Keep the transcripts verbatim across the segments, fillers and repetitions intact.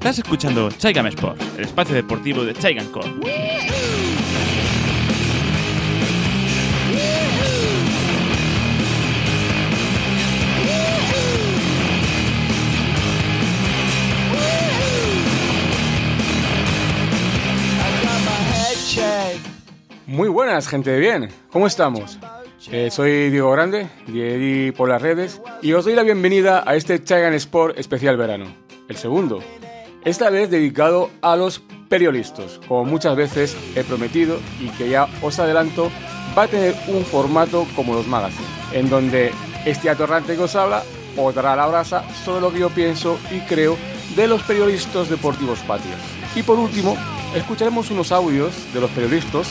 Estás escuchando Chaigam Sport, el espacio deportivo de Chaigam Corp. Muy buenas, gente de bien. ¿Cómo estamos? Eh, soy Diego Grande, Diego por las redes, y os doy la bienvenida a este Chaigam Sport especial verano, el segundo. Esta vez dedicado a los periodistas, como muchas veces he prometido y que ya os adelanto, va a tener un formato como los magazines, en donde este atorrante que os habla os dará la brasa sobre lo que yo pienso y creo de los periodistas deportivos patrios. Y por último, escucharemos unos audios de los periodistas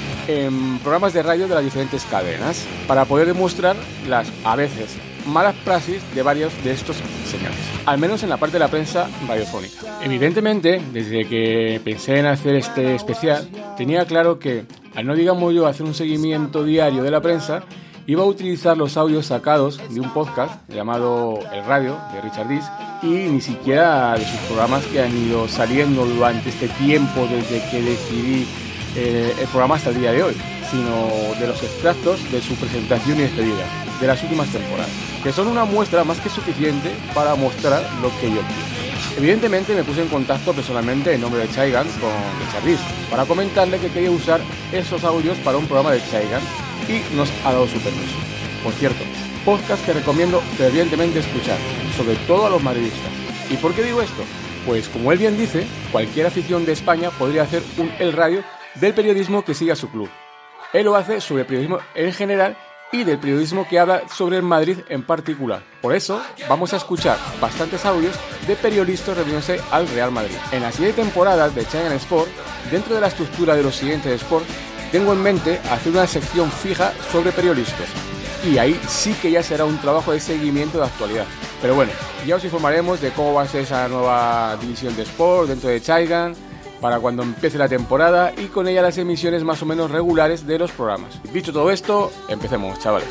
en programas de radio de las diferentes cadenas para poder demostrar las, a veces, malas praxis de varios de estos señores, al menos en la parte de la prensa radiofónica. Evidentemente, desde que pensé en hacer este especial, tenía claro que, al no digamos yo hacer un seguimiento diario de la prensa, iba a utilizar los audios sacados de un podcast llamado El Radio, de Richard Dees, y ni siquiera de sus programas que han ido saliendo durante este tiempo desde que decidí eh, el programa hasta el día de hoy, sino de los extractos de su presentación y despedida de las últimas temporadas, que son una muestra más que suficiente para mostrar lo que yo quiero. Evidentemente me puse en contacto personalmente en nombre de Chaigam con Richard Dees para comentarle que quería usar esos audios para un programa de Chaigam y nos ha dado su permiso. Por cierto, podcast que recomiendo fervientemente escuchar, sobre todo a los madridistas. ¿Y por qué digo esto? Pues como él bien dice, cualquier afición de España podría hacer un El Radio del periodismo que sigue a su club. Él lo hace sobre el periodismo en general y del periodismo que habla sobre el Madrid en particular. Por eso vamos a escuchar bastantes audios de periodistas refiriéndose al Real Madrid. En la siguiente temporada de Chaigam Sport, dentro de la estructura de los siguientes Sport, tengo en mente hacer una sección fija sobre periodistas. Y ahí sí que ya será un trabajo de seguimiento de actualidad. Pero bueno, ya os informaremos de cómo va a ser esa nueva división de Sport dentro de Chaigam para cuando empiece la temporada y con ella las emisiones más o menos regulares de los programas. Dicho todo esto, empecemos, chavales.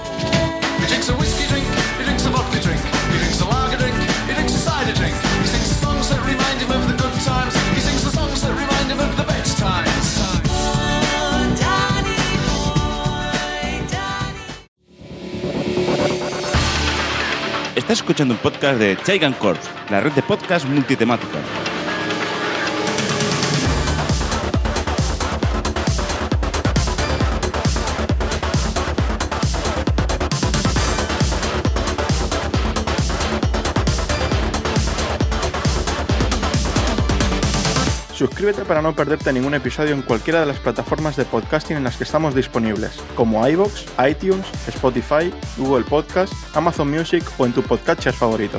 Estás escuchando un podcast de Chaigam Corp, la red de podcast multitemática. Suscríbete para no perderte ningún episodio en cualquiera de las plataformas de podcasting en las que estamos disponibles, como iVoox, iTunes, Spotify, Google Podcast, Amazon Music o en tu podcatcher favorito.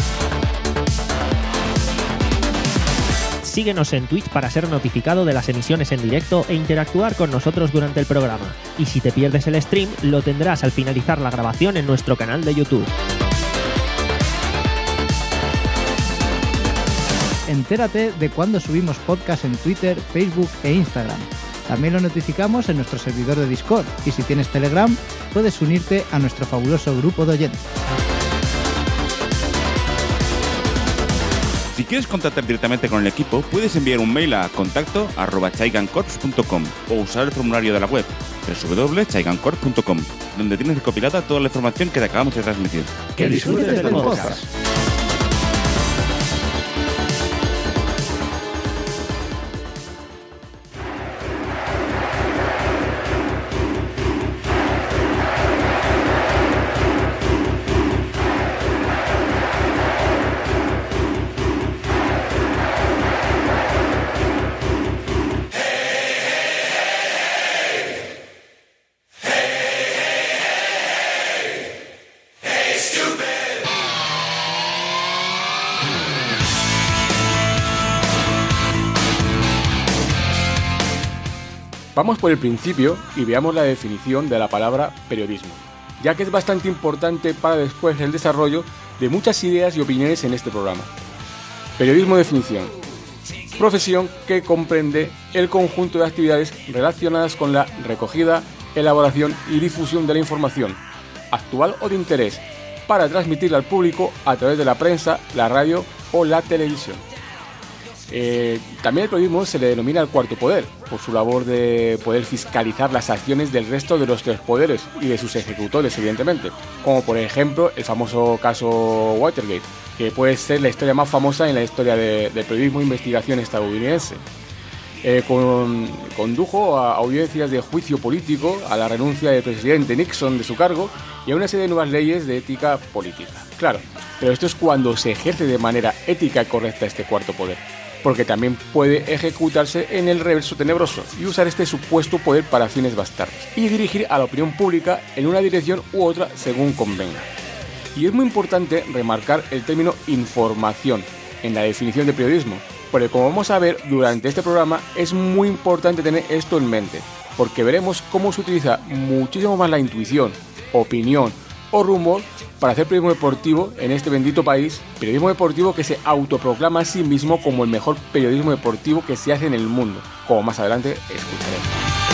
Síguenos en Twitch para ser notificado de las emisiones en directo e interactuar con nosotros durante el programa. Y si te pierdes el stream, lo tendrás al finalizar la grabación en nuestro canal de YouTube. Entérate de cuando subimos podcast en Twitter, Facebook e Instagram. También lo notificamos en nuestro servidor de Discord y si tienes Telegram, puedes unirte a nuestro fabuloso grupo de oyentes. Si quieres contactar directamente con el equipo, puedes enviar un mail a contacto arroba chaigamcorps punto com o usar el formulario de la web doble u doble u doble u punto chaigamcorps punto com, donde tienes recopilada toda la información que te acabamos de transmitir. ¡Que disfrutes del podcast! Vamos por el principio y veamos la definición de la palabra periodismo, ya que es bastante importante para después el desarrollo de muchas ideas y opiniones en este programa. Periodismo, definición: profesión que comprende el conjunto de actividades relacionadas con la recogida, elaboración y difusión de la información, actual o de interés, para transmitirla al público a través de la prensa, la radio o la televisión. Eh, también el periodismo se le denomina el cuarto poder, por su labor de poder fiscalizar las acciones del resto de los tres poderes y de sus ejecutores, evidentemente, como por ejemplo el famoso caso Watergate, que puede ser la historia más famosa en la historia de, del periodismo de investigación estadounidense. Eh, con, condujo a audiencias de juicio político, a la renuncia del presidente Nixon de su cargo y a una serie de nuevas leyes de ética política. Claro, pero esto es cuando se ejerce de manera ética y correcta este cuarto poder, porque también puede ejecutarse en el reverso tenebroso y usar este supuesto poder para fines bastardos y dirigir a la opinión pública en una dirección u otra según convenga. Y es muy importante remarcar el término información en la definición de periodismo, porque como vamos a ver durante este programa es muy importante tener esto en mente, porque veremos cómo se utiliza muchísimo más la intuición, opinión o rumor para hacer periodismo deportivo en este bendito país, periodismo deportivo que se autoproclama a sí mismo como el mejor periodismo deportivo que se hace en el mundo, como más adelante escucharemos.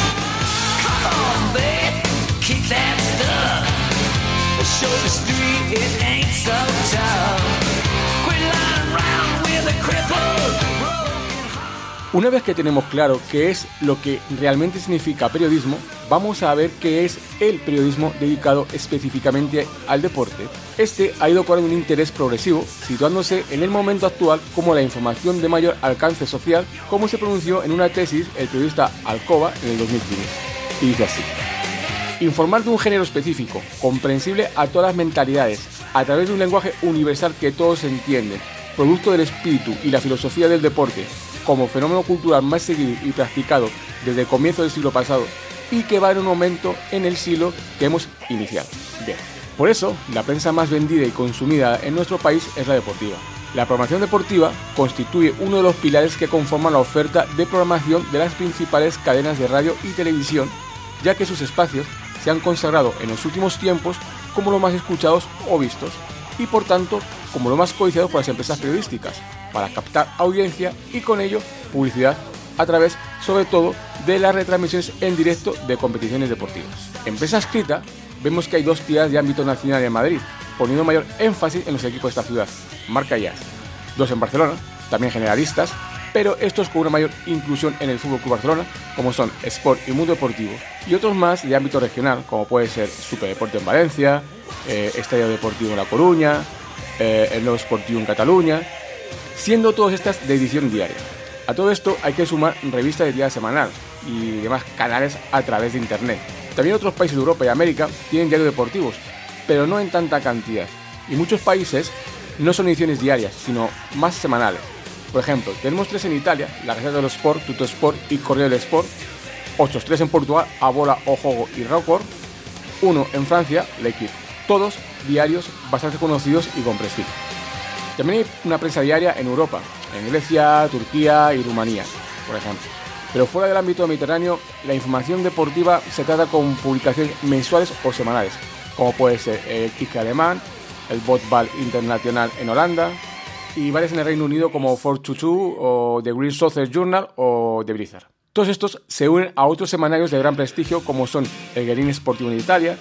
Una vez que tenemos claro qué es lo que realmente significa periodismo, vamos a ver qué es el periodismo dedicado específicamente al deporte. Este ha ido cobrando un interés progresivo, situándose en el momento actual como la información de mayor alcance social, como se pronunció en una tesis el periodista Alcoba en el dos mil quince. Y dice así: informar de un género específico, comprensible a todas las mentalidades, a través de un lenguaje universal que todos entienden, producto del espíritu y la filosofía del deporte, como fenómeno cultural más seguido y practicado desde el comienzo del siglo pasado y que va en un aumento en el siglo que hemos iniciado. Bien, por eso la prensa más vendida y consumida en nuestro país es la deportiva. La programación deportiva constituye uno de los pilares que conforman la oferta de programación de las principales cadenas de radio y televisión, ya que sus espacios se han consagrado en los últimos tiempos como los más escuchados o vistos y por tanto como los más codiciados por las empresas periodísticas, para captar audiencia y con ello publicidad a través, sobre todo, de las retransmisiones en directo de competiciones deportivas. En prensa escrita vemos que hay dos tiradas de ámbito nacional en Madrid, poniendo mayor énfasis en los equipos de esta ciudad, Marca y A S. Dos en Barcelona, también generalistas, pero estos con una mayor inclusión en el F C Barcelona, como son Sport y Mundo Deportivo, y otros más de ámbito regional, como puede ser Superdeporte en Valencia, eh, Estadio Deportivo en La Coruña, eh, el Nuevo Sportivo en Cataluña, siendo todas estas de edición diaria. A todo esto hay que sumar revistas de tirada semanal y demás canales a través de internet. También otros países de Europa y América tienen diarios deportivos, pero no en tanta cantidad, y muchos países no son ediciones diarias, sino más semanales. Por ejemplo, tenemos tres en Italia, la Gazzetta dello Sport, Tutto Sport y Corriere dello Sport, otros tres en Portugal, A Bola, O Jogo y Record, uno en Francia, L'Équipe, todos diarios bastante conocidos y con prestigio. También hay una prensa diaria en Europa, en Grecia, Turquía y Rumanía, por ejemplo. Pero fuera del ámbito mediterráneo, la información deportiva se trata con publicaciones mensuales o semanales, como puede ser el Kick alemán, el Voetbal Internacional en Holanda, y varias en el Reino Unido como cuatro dos dos o The Green Soccer Journal o The Blizzard. Todos estos se unen a otros semanarios de gran prestigio como son el Guerin Sportivo en Italia,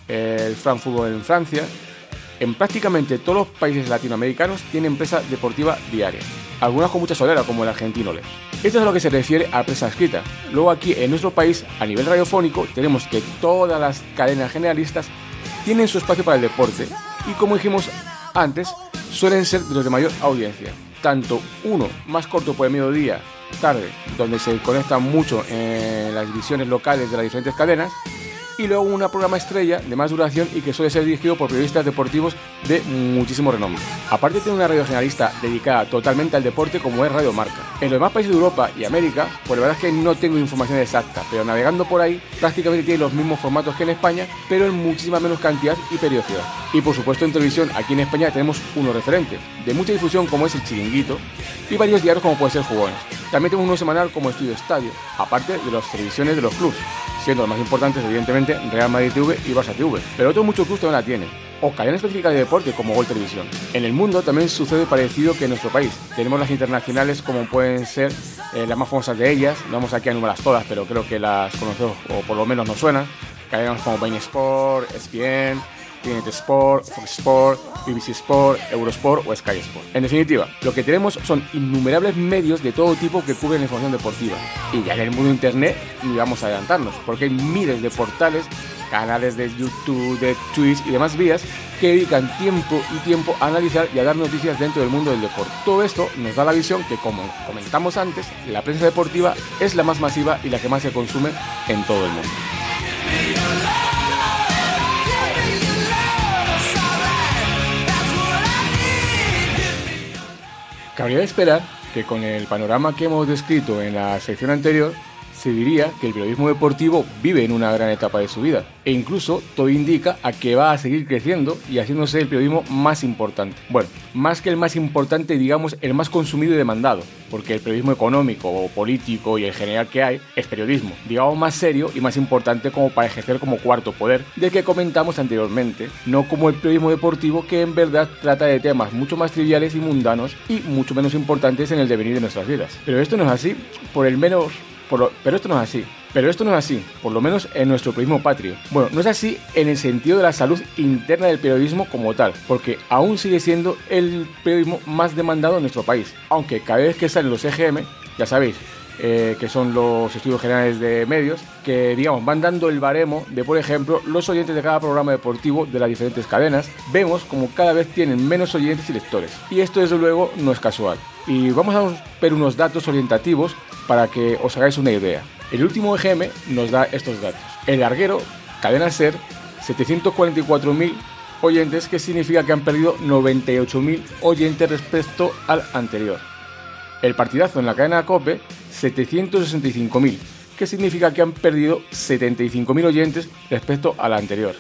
el Frankfurt en Francia. En prácticamente todos los países latinoamericanos tienen prensa deportiva diaria, algunas con mucha solera como el argentino Le. Esto es a lo que se refiere a prensa escrita. Luego aquí en nuestro país, a nivel radiofónico, tenemos que todas las cadenas generalistas tienen su espacio para el deporte y, como dijimos antes, suelen ser de los de mayor audiencia. Tanto uno más corto por el mediodía, tarde, donde se conecta mucho en las divisiones locales de las diferentes cadenas, y luego un programa estrella de más duración y que suele ser dirigido por periodistas deportivos de muchísimo renombre. Aparte tiene una radio generalista dedicada totalmente al deporte como es Radio Marca. En los demás países de Europa y América, pues la verdad es que no tengo información exacta, pero navegando por ahí prácticamente tiene los mismos formatos que en España, pero en muchísima menos cantidad y periodicidad. Y por supuesto en televisión aquí en España tenemos uno referente, de mucha difusión como es El Chiringuito, y varios diarios como puede ser Jugones. También tenemos uno semanal como Estudio Estadio, aparte de las televisiones de los clubes, siendo los más importantes evidentemente Real Madrid T V y Barça T V, pero otros muchos clubes también la tienen, o cadenas específicas de deporte como Gol Televisión. En el mundo también sucede parecido que en nuestro país. Tenemos las internacionales como pueden ser eh, las más famosas de ellas, no vamos aquí a enumerarlas todas, pero creo que las conocemos o por lo menos nos suenan, cadenas como Bein Sport, E S P N, T N T Sport, Fox Sport, B B C Sport, Eurosport o Sky Sport. En definitiva, lo que tenemos son innumerables medios de todo tipo que cubren la información deportiva. Y ya en el mundo de internet ni vamos a adelantarnos, porque hay miles de portales, canales de YouTube, de Twitch y demás vías que dedican tiempo y tiempo a analizar y a dar noticias dentro del mundo del deporte. Todo esto nos da la visión que, como comentamos antes, la prensa deportiva es la más masiva y la que más se consume en todo el mundo. Cabría esperar que con el panorama que hemos descrito en la sección anterior, se diría que el periodismo deportivo vive en una gran etapa de su vida, e incluso todo indica a que va a seguir creciendo y haciéndose el periodismo más importante. Bueno, más que el más importante, digamos el más consumido y demandado, porque el periodismo económico o político y el general que hay es periodismo, digamos más serio y más importante como para ejercer como cuarto poder, del que comentamos anteriormente, no como el periodismo deportivo que en verdad trata de temas mucho más triviales y mundanos y mucho menos importantes en el devenir de nuestras vidas. Pero esto no es así, por el menos... Por lo, pero esto no es así, pero esto no es así, por lo menos en nuestro periodismo patrio. Bueno, no es así en el sentido de la salud interna del periodismo como tal, porque aún sigue siendo el periodismo más demandado en nuestro país, aunque cada vez que salen los E G M, ya sabéis, eh, que son los estudios generales de medios, que digamos van dando el baremo de, por ejemplo, los oyentes de cada programa deportivo de las diferentes cadenas, vemos como cada vez tienen menos oyentes y lectores, y esto desde luego no es casual. Y vamos a ver unos datos orientativos para que os hagáis una idea. El último E G M nos da estos datos. El larguero, Cadena SER, setecientos cuarenta y cuatro mil oyentes, que significa que han perdido noventa y ocho mil oyentes respecto al anterior. El partidazo en la cadena COPE, setecientos sesenta y cinco mil, que significa que han perdido setenta y cinco mil oyentes respecto al anterior.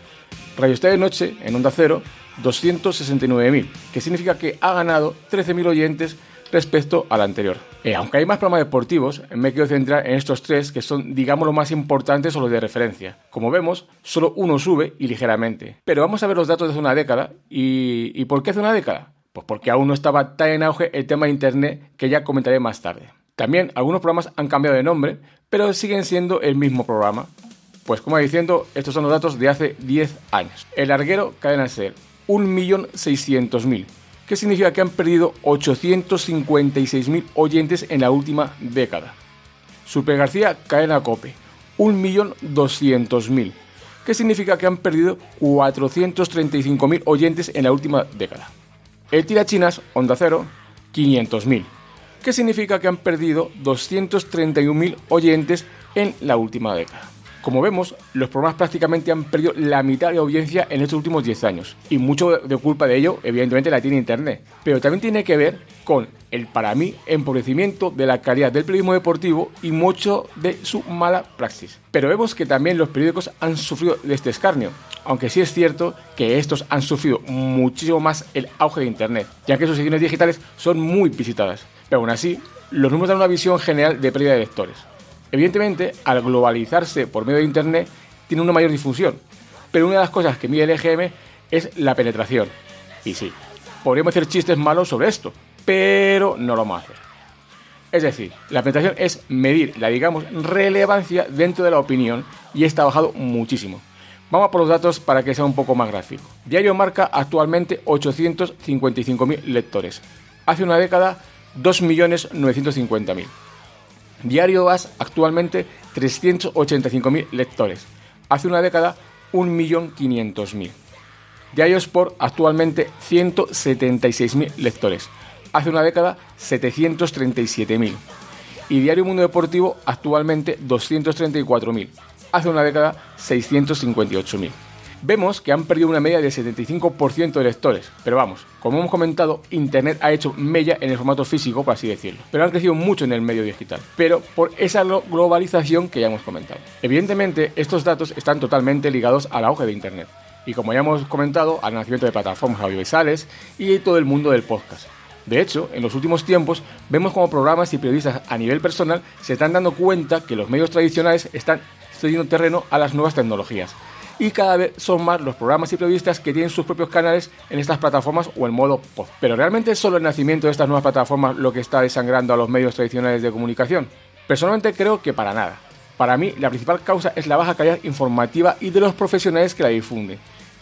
Radio Estadio Noche, en Onda Cero, doscientos sesenta y nueve mil, que significa que ha ganado trece mil oyentes respecto al anterior. Eh, aunque hay más programas deportivos, me quiero centrar en estos tres que son, digamos, los más importantes o los de referencia. Como vemos, solo uno sube y ligeramente. Pero vamos a ver los datos de hace una década. ¿Y, ¿y por qué hace una década? Pues porque aún no estaba tan en auge el tema de internet, que ya comentaré más tarde. También algunos programas han cambiado de nombre, pero siguen siendo el mismo programa. Pues como diciendo, estos son los datos de hace diez años. El larguero, Cadena SER, un millón seiscientos mil. ¿Qué significa que han perdido ochocientos cincuenta y seis mil oyentes en la última década? Super García, Cadena COPE, un millón doscientos mil. ¿Qué significa que han perdido cuatrocientos treinta y cinco mil oyentes en la última década? El Tirachinas, Onda Cero, quinientos mil. ¿Qué significa que han perdido doscientos treinta y un mil oyentes en la última década? Como vemos, los programas prácticamente han perdido la mitad de audiencia en estos últimos diez años, y mucho de culpa de ello, evidentemente, la tiene Internet. Pero también tiene que ver con el, para mí, empobrecimiento de la calidad del periodismo deportivo y mucho de su mala praxis. Pero vemos que también los periódicos han sufrido de este escarnio, aunque sí es cierto que estos han sufrido muchísimo más el auge de Internet, ya que sus secciones digitales son muy visitadas. Pero aún así, los números dan una visión general de pérdida de lectores. Evidentemente, al globalizarse por medio de Internet, tiene una mayor difusión, pero una de las cosas que mide el E G M es la penetración. Y sí, podríamos hacer chistes malos sobre esto, pero no lo vamos a hacer. Es decir, la penetración es medir la, digamos, relevancia dentro de la opinión, y esta ha bajado muchísimo. Vamos a por los datos para que sea un poco más gráfico. Diario Marca actualmente ochocientos cincuenta y cinco mil lectores. Hace una década, dos millones novecientos cincuenta mil. Diario As actualmente trescientos ochenta y cinco mil lectores. Hace una década un millón quinientos mil. Diario Sport actualmente ciento setenta y seis mil lectores. Hace una década setecientos treinta y siete mil. Y Diario Mundo Deportivo actualmente doscientos treinta y cuatro mil. Hace una década seiscientos cincuenta y ocho mil. Vemos que han perdido una media del setenta y cinco por ciento de lectores, pero vamos, como hemos comentado, Internet ha hecho mella en el formato físico, por así decirlo, pero han crecido mucho en el medio digital, pero por esa globalización que ya hemos comentado. Evidentemente, estos datos están totalmente ligados al auge de Internet, y como ya hemos comentado, al nacimiento de plataformas audiovisuales y todo el mundo del podcast. De hecho, en los últimos tiempos, vemos como programas y periodistas a nivel personal se están dando cuenta que los medios tradicionales están cediendo terreno a las nuevas tecnologías, y cada vez son más los programas y periodistas que tienen sus propios canales en estas plataformas o en modo pod. ¿Pero realmente es solo el nacimiento de estas nuevas plataformas lo que está desangrando a los medios tradicionales de comunicación? Personalmente creo que para nada. Para mí, la principal causa es la baja calidad informativa y de los profesionales que la difunden.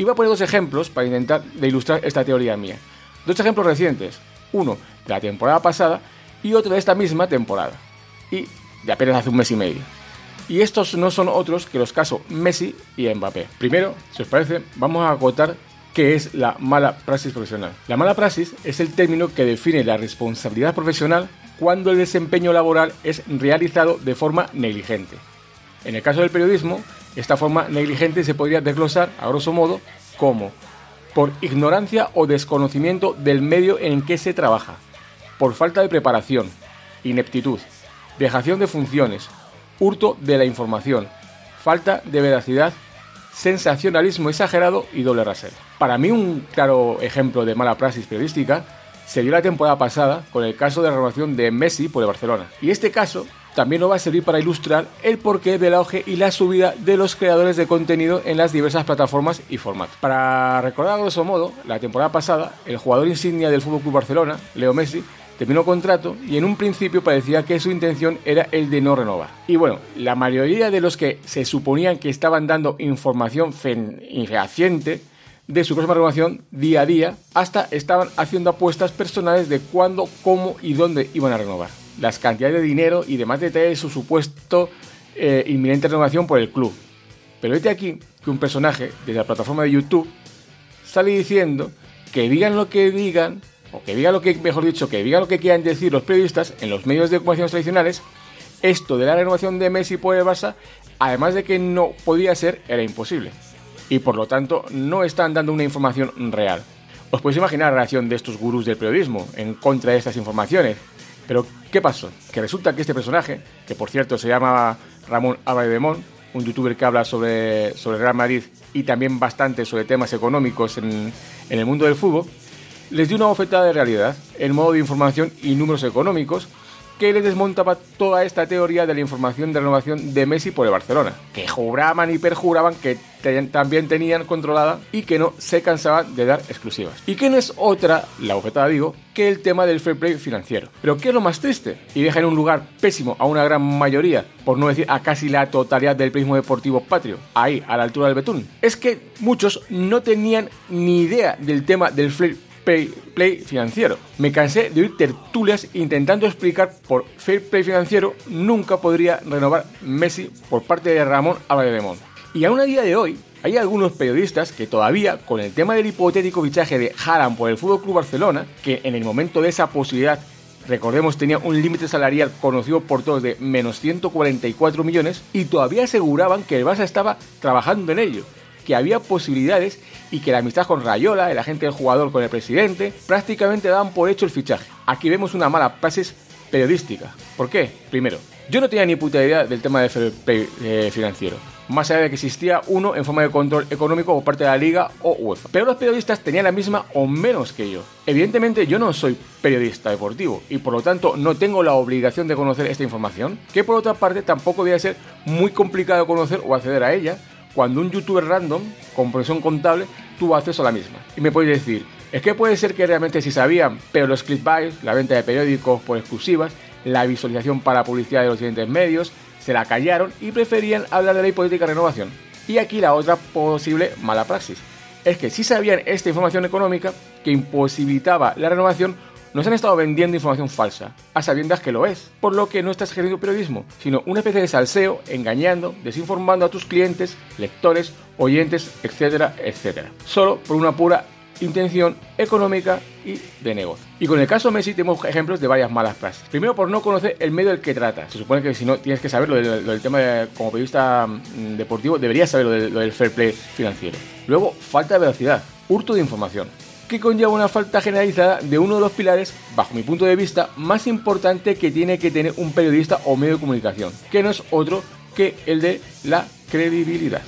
Y voy a poner dos ejemplos para intentar de ilustrar esta teoría mía. Dos ejemplos recientes, uno de la temporada pasada y otro de esta misma temporada, y de apenas hace un mes y medio. Y estos no son otros que los casos Messi y Mbappé. Primero, si os parece, vamos a acotar qué es la mala praxis profesional. La mala praxis es el término que define la responsabilidad profesional cuando el desempeño laboral es realizado de forma negligente. En el caso del periodismo, esta forma negligente se podría desglosar, a grosso modo, como por ignorancia o desconocimiento del medio en que se trabaja, por falta de preparación, ineptitud, dejación de funciones, hurto de la información, falta de veracidad, sensacionalismo exagerado y doble rasero. Para mí un claro ejemplo de mala praxis periodística se dio la temporada pasada con el caso de la renovación de Messi por el Barcelona. Y este caso también nos va a servir para ilustrar el porqué del auge y la subida de los creadores de contenido en las diversas plataformas y formatos. Para recordar a grosso modo, la temporada pasada, el jugador insignia del F C Barcelona, Leo Messi, terminó contrato y en un principio parecía que su intención era el de no renovar. Y bueno, la mayoría de los que se suponían que estaban dando información fehaciente de su próxima renovación día a día, hasta estaban haciendo apuestas personales de cuándo, cómo y dónde iban a renovar, las cantidades de dinero y demás detalles de su supuesto eh, inminente renovación por el club. Pero vete aquí que un personaje de la plataforma de YouTube sale diciendo que digan lo que digan, o que digan lo que, mejor dicho, que digan lo que quieran decir los periodistas en los medios de comunicación tradicionales, esto de la renovación de Messi por el Barça, además de que no podía ser, era imposible. Y por lo tanto no están dando una información real. Os podéis imaginar la reacción de estos gurús del periodismo en contra de estas informaciones. Pero ¿qué pasó? Que resulta que este personaje, que por cierto se llama Ramón Álvarez de Mon, un youtuber que habla sobre, sobre Real Madrid y también bastante sobre temas económicos en, en el mundo del fútbol, les dio una bofetada de realidad en modo de información y números económicos que les desmontaba toda esta teoría de la información de renovación de Messi por el Barcelona, que juraban y perjuraban que te- también tenían controlada y que no se cansaban de dar exclusivas. Y que no es otra, la bofetada digo, que el tema del fair play financiero. Pero ¿qué es lo más triste? Y deja en un lugar pésimo a una gran mayoría, por no decir a casi la totalidad del periodismo deportivo patrio, ahí a la altura del betún, es que muchos no tenían ni idea del tema del fair Play, play financiero. Me cansé de oír tertulias intentando explicar por fair play financiero nunca podría renovar Messi por parte de Ramón Álvarez de Mon. Y aún a día de hoy hay algunos periodistas que todavía, con el tema del hipotético fichaje de Haaland por el F C Barcelona, que en el momento de esa posibilidad, recordemos, tenía un límite salarial conocido por todos de menos ciento cuarenta y cuatro millones, y todavía aseguraban que el Barça estaba trabajando en ello, que había posibilidades y que la amistad con Rayola, el agente del jugador con el presidente, prácticamente daban por hecho el fichaje. Aquí vemos una mala praxis periodística. ¿Por qué? Primero, yo no tenía ni puta idea del tema del fair play eh, financiero, más allá de que existía uno en forma de control económico por parte de la Liga o UEFA. Pero los periodistas tenían la misma o menos que yo. Evidentemente yo no soy periodista deportivo y por lo tanto no tengo la obligación de conocer esta información, que por otra parte tampoco debe ser muy complicado conocer o acceder a ella, cuando un youtuber random con profesión contable tuvo acceso a la misma. Y me podéis decir, es que puede ser que realmente sí sabían, pero los clickbait, la venta de periódicos por exclusivas, la visualización para publicidad de los siguientes medios, se la callaron y preferían hablar de la hipotética renovación. Y aquí la otra posible mala praxis, es que si sabían esta información económica que imposibilitaba la renovación, nos han estado vendiendo información falsa, a sabiendas que lo es, por lo que no estás ejerciendo periodismo, sino una especie de salseo, engañando, desinformando a tus clientes, lectores, oyentes, etcétera, etcétera, solo por una pura intención económica y de negocio. Y con el caso Messi tenemos ejemplos de varias malas praxis. Primero, por no conocer el medio del que trata. Se supone que si no tienes que saber lo del, lo del tema de, como periodista mmm, deportivo, deberías saber lo del, lo del fair play financiero. Luego, falta de veracidad, hurto de información, que conlleva una falta generalizada de uno de los pilares, bajo mi punto de vista, más importante que tiene que tener un periodista o medio de comunicación, que no es otro que el de la credibilidad.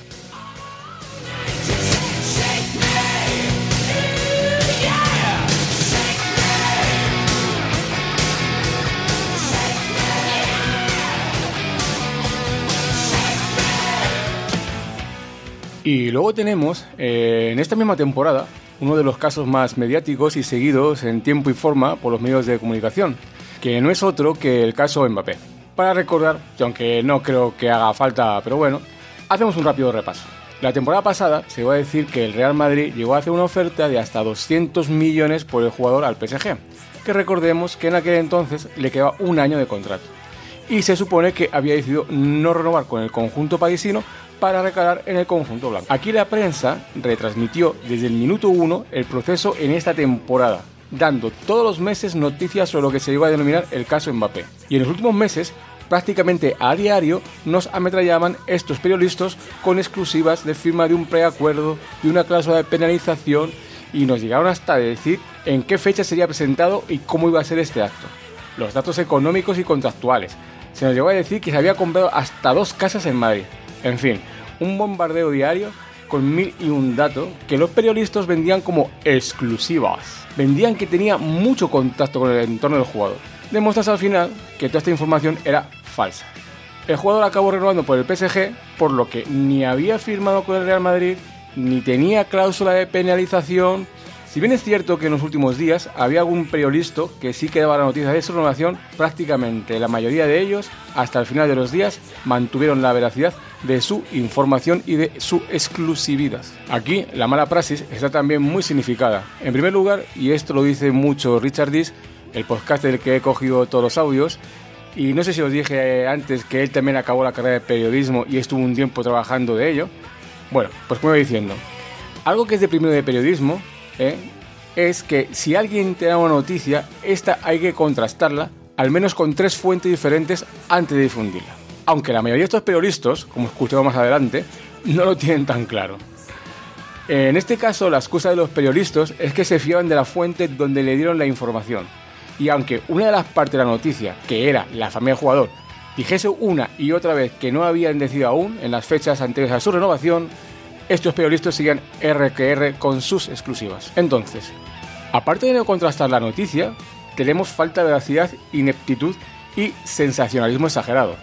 Y luego tenemos, eh, en esta misma temporada, uno de los casos más mediáticos y seguidos en tiempo y forma por los medios de comunicación, que no es otro que el caso Mbappé. Para recordar, que aunque no creo que haga falta, pero bueno, hacemos un rápido repaso. La temporada pasada se iba a decir que el Real Madrid llegó a hacer una oferta de hasta doscientos millones por el jugador al P S G, que recordemos que en aquel entonces le quedaba un año de contrato. Y se supone que había decidido no renovar con el conjunto parisino para recalar en el conjunto blanco. Aquí la prensa retransmitió desde el minuto uno el proceso en esta temporada, dando todos los meses noticias sobre lo que se iba a denominar el caso Mbappé. Y en los últimos meses, prácticamente a diario, nos ametrallaban estos periodistas con exclusivas de firma de un preacuerdo, de una cláusula de penalización, y nos llegaron hasta decir en qué fecha sería presentado y cómo iba a ser este acto. Los datos económicos y contractuales. Se nos llegó a decir que se había comprado hasta dos casas en Madrid. En fin, un bombardeo diario con mil y un datos que los periodistas vendían como exclusivas. Vendían que tenía mucho contacto con el entorno del jugador. Demuestras al final que toda esta información era falsa. El jugador acabó renovando por el P S G, por lo que ni había firmado con el Real Madrid, ni tenía cláusula de penalización. Si bien es cierto que en los últimos días había algún periodista que sí que daba la noticia de su renovación, prácticamente la mayoría de ellos, hasta el final de los días, mantuvieron la veracidad de su información y de su exclusividad. Aquí la mala praxis está también muy significada. En primer lugar, y esto lo dice mucho Richard Dis, el podcast del que he cogido todos los audios, y no sé si os dije antes que él también acabó la carrera de periodismo y estuvo un tiempo trabajando de ello. Bueno, pues como iba diciendo, algo que es de primero de periodismo, ¿eh? es que si alguien te da una noticia, esta hay que contrastarla al menos con tres fuentes diferentes antes de difundirla. Aunque la mayoría de estos periodistas, como escuchamos más adelante, no lo tienen tan claro. En este caso, la excusa de los periodistas es que se fiaban de la fuente donde le dieron la información. Y aunque una de las partes de la noticia, que era la familia del jugador, dijese una y otra vez que no habían decidido aún en las fechas anteriores a su renovación, estos periodistas siguen R que R con sus exclusivas. Entonces, aparte de no contrastar la noticia, tenemos falta de veracidad, ineptitud y sensacionalismo exagerado.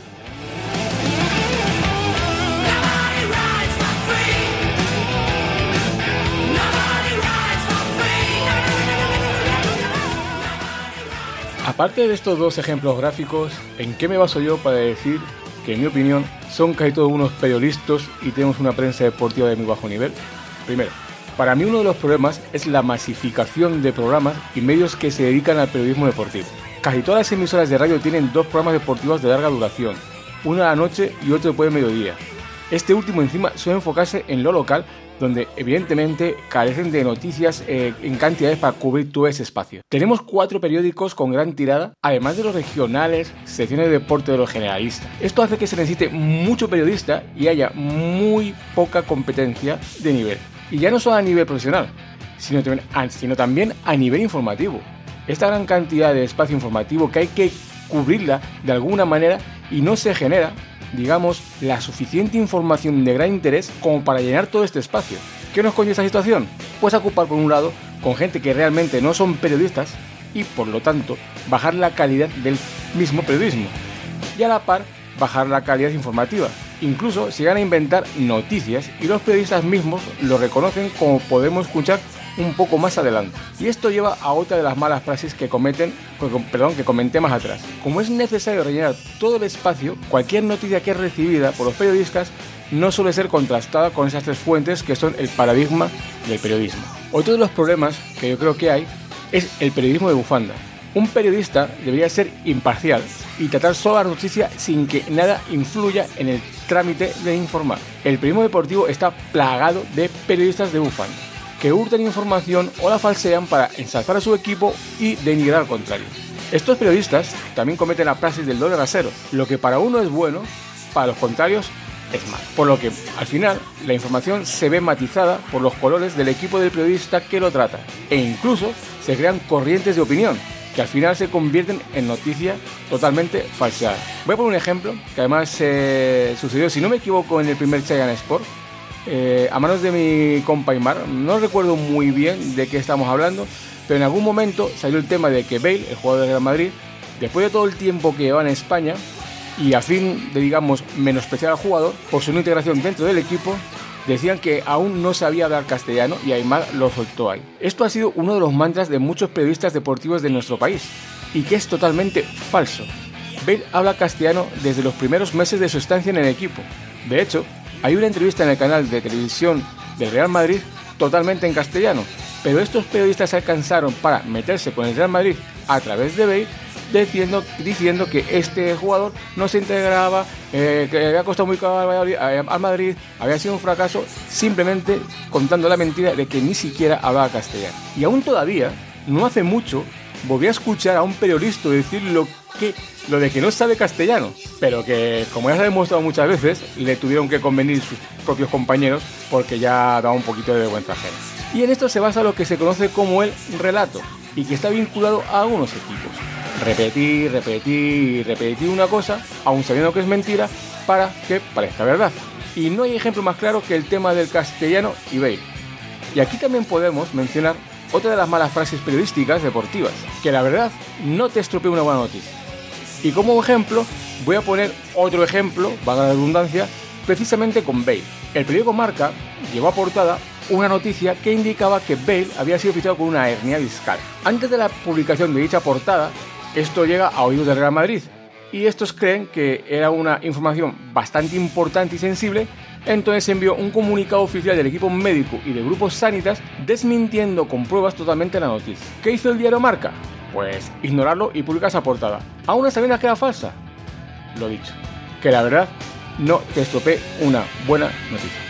Aparte de estos dos ejemplos gráficos, ¿en qué me baso yo para decir que, en mi opinión, son casi todos unos periodistas y tenemos una prensa deportiva de muy bajo nivel? Primero, para mí uno de los problemas es la masificación de programas y medios que se dedican al periodismo deportivo. Casi todas las emisoras de radio tienen dos programas deportivos de larga duración, uno a la noche y otro después del mediodía. Este último encima suele enfocarse en lo local, donde evidentemente carecen de noticias eh, en cantidades para cubrir todo ese espacio. Tenemos cuatro periódicos con gran tirada, además de los regionales, secciones de deporte de los generalistas. Esto hace que se necesite mucho periodista y haya muy poca competencia de nivel. Y ya no solo a nivel profesional, sino también a, sino también a nivel informativo. Esta gran cantidad de espacio informativo que hay que cubrirla de alguna manera y no se genera, digamos, la suficiente información de gran interés como para llenar todo este espacio. ¿Qué nos conlleva esta situación? Pues ocupar por un lado con gente que realmente no son periodistas y por lo tanto bajar la calidad del mismo periodismo y a la par bajar la calidad informativa. Incluso se llegan a inventar noticias y los periodistas mismos lo reconocen, como podemos escuchar un poco más adelante. Y esto lleva a otra de las malas praxis que cometen, perdón, que comenté más atrás. Como es necesario rellenar todo el espacio, cualquier noticia que es recibida por los periodistas no suele ser contrastada con esas tres fuentes que son el paradigma del periodismo. Otro de los problemas que yo creo que hay es el periodismo de bufanda. Un periodista debería ser imparcial y tratar solo la noticia sin que nada influya en el trámite de informar. El periodismo deportivo está plagado de periodistas de bufanda que hurtan información o la falsean para ensalzar a su equipo y denigrar al contrario. Estos periodistas también cometen la praxis del doble rasero. Lo que para uno es bueno, para los contrarios es malo. Por lo que, al final, la información se ve matizada por los colores del equipo del periodista que lo trata. E incluso se crean corrientes de opinión que al final se convierten en noticias totalmente falseadas. Voy a poner un ejemplo que además eh, sucedió, si no me equivoco, en el primer Chaigan Sport. Eh, a manos de mi compa Aymar, no recuerdo muy bien de qué estamos hablando, pero en algún momento salió el tema de que Bale, el jugador del Real Madrid, después de todo el tiempo que lleva en España y a fin de, digamos, menospreciar al jugador por su no integración dentro del equipo, decían que aún no sabía hablar castellano y Aymar lo soltó ahí. Esto ha sido uno de los mantras de muchos periodistas deportivos de nuestro país y que es totalmente falso. Bale habla castellano desde los primeros meses de su estancia en el equipo. De hecho, hay una entrevista en el canal de televisión del Real Madrid totalmente en castellano, pero estos periodistas se alcanzaron para meterse con el Real Madrid a través de Bale, diciendo, diciendo que este jugador no se integraba, eh, que había costado muy caro al Madrid, había sido un fracaso, simplemente contando la mentira de que ni siquiera hablaba castellano. Y aún todavía, no hace mucho, volví a escuchar a un periodista decir lo, que, lo de que no sabe castellano, pero que, como ya se ha demostrado muchas veces, le tuvieron que convenir sus propios compañeros porque ya daba un poquito de vergüenza ajena. Y en esto se basa lo que se conoce como el relato, y que está vinculado a algunos equipos. Repetir, repetir y repetir una cosa, aun sabiendo que es mentira, para que parezca verdad. Y no hay ejemplo más claro que el tema del castellano y Bale. Y aquí también podemos mencionar otra de las malas frases periodísticas deportivas, que la verdad no te estropea una buena noticia. Y como ejemplo, voy a poner otro ejemplo, valga la redundancia, precisamente con Bale. El periódico Marca llevó a portada una noticia que indicaba que Bale había sido fichado con una hernia discal. Antes de la publicación de dicha portada, esto llega a oídos del Real Madrid, y estos creen que era una información bastante importante y sensible. Entonces envió un comunicado oficial del equipo médico y de grupos Sanitas desmintiendo con pruebas totalmente la noticia. ¿Qué hizo el diario Marca? Pues ignorarlo y publicar esa portada. ¿Aún no sabías que era falsa? Lo dicho, que la verdad no te estropee una buena noticia.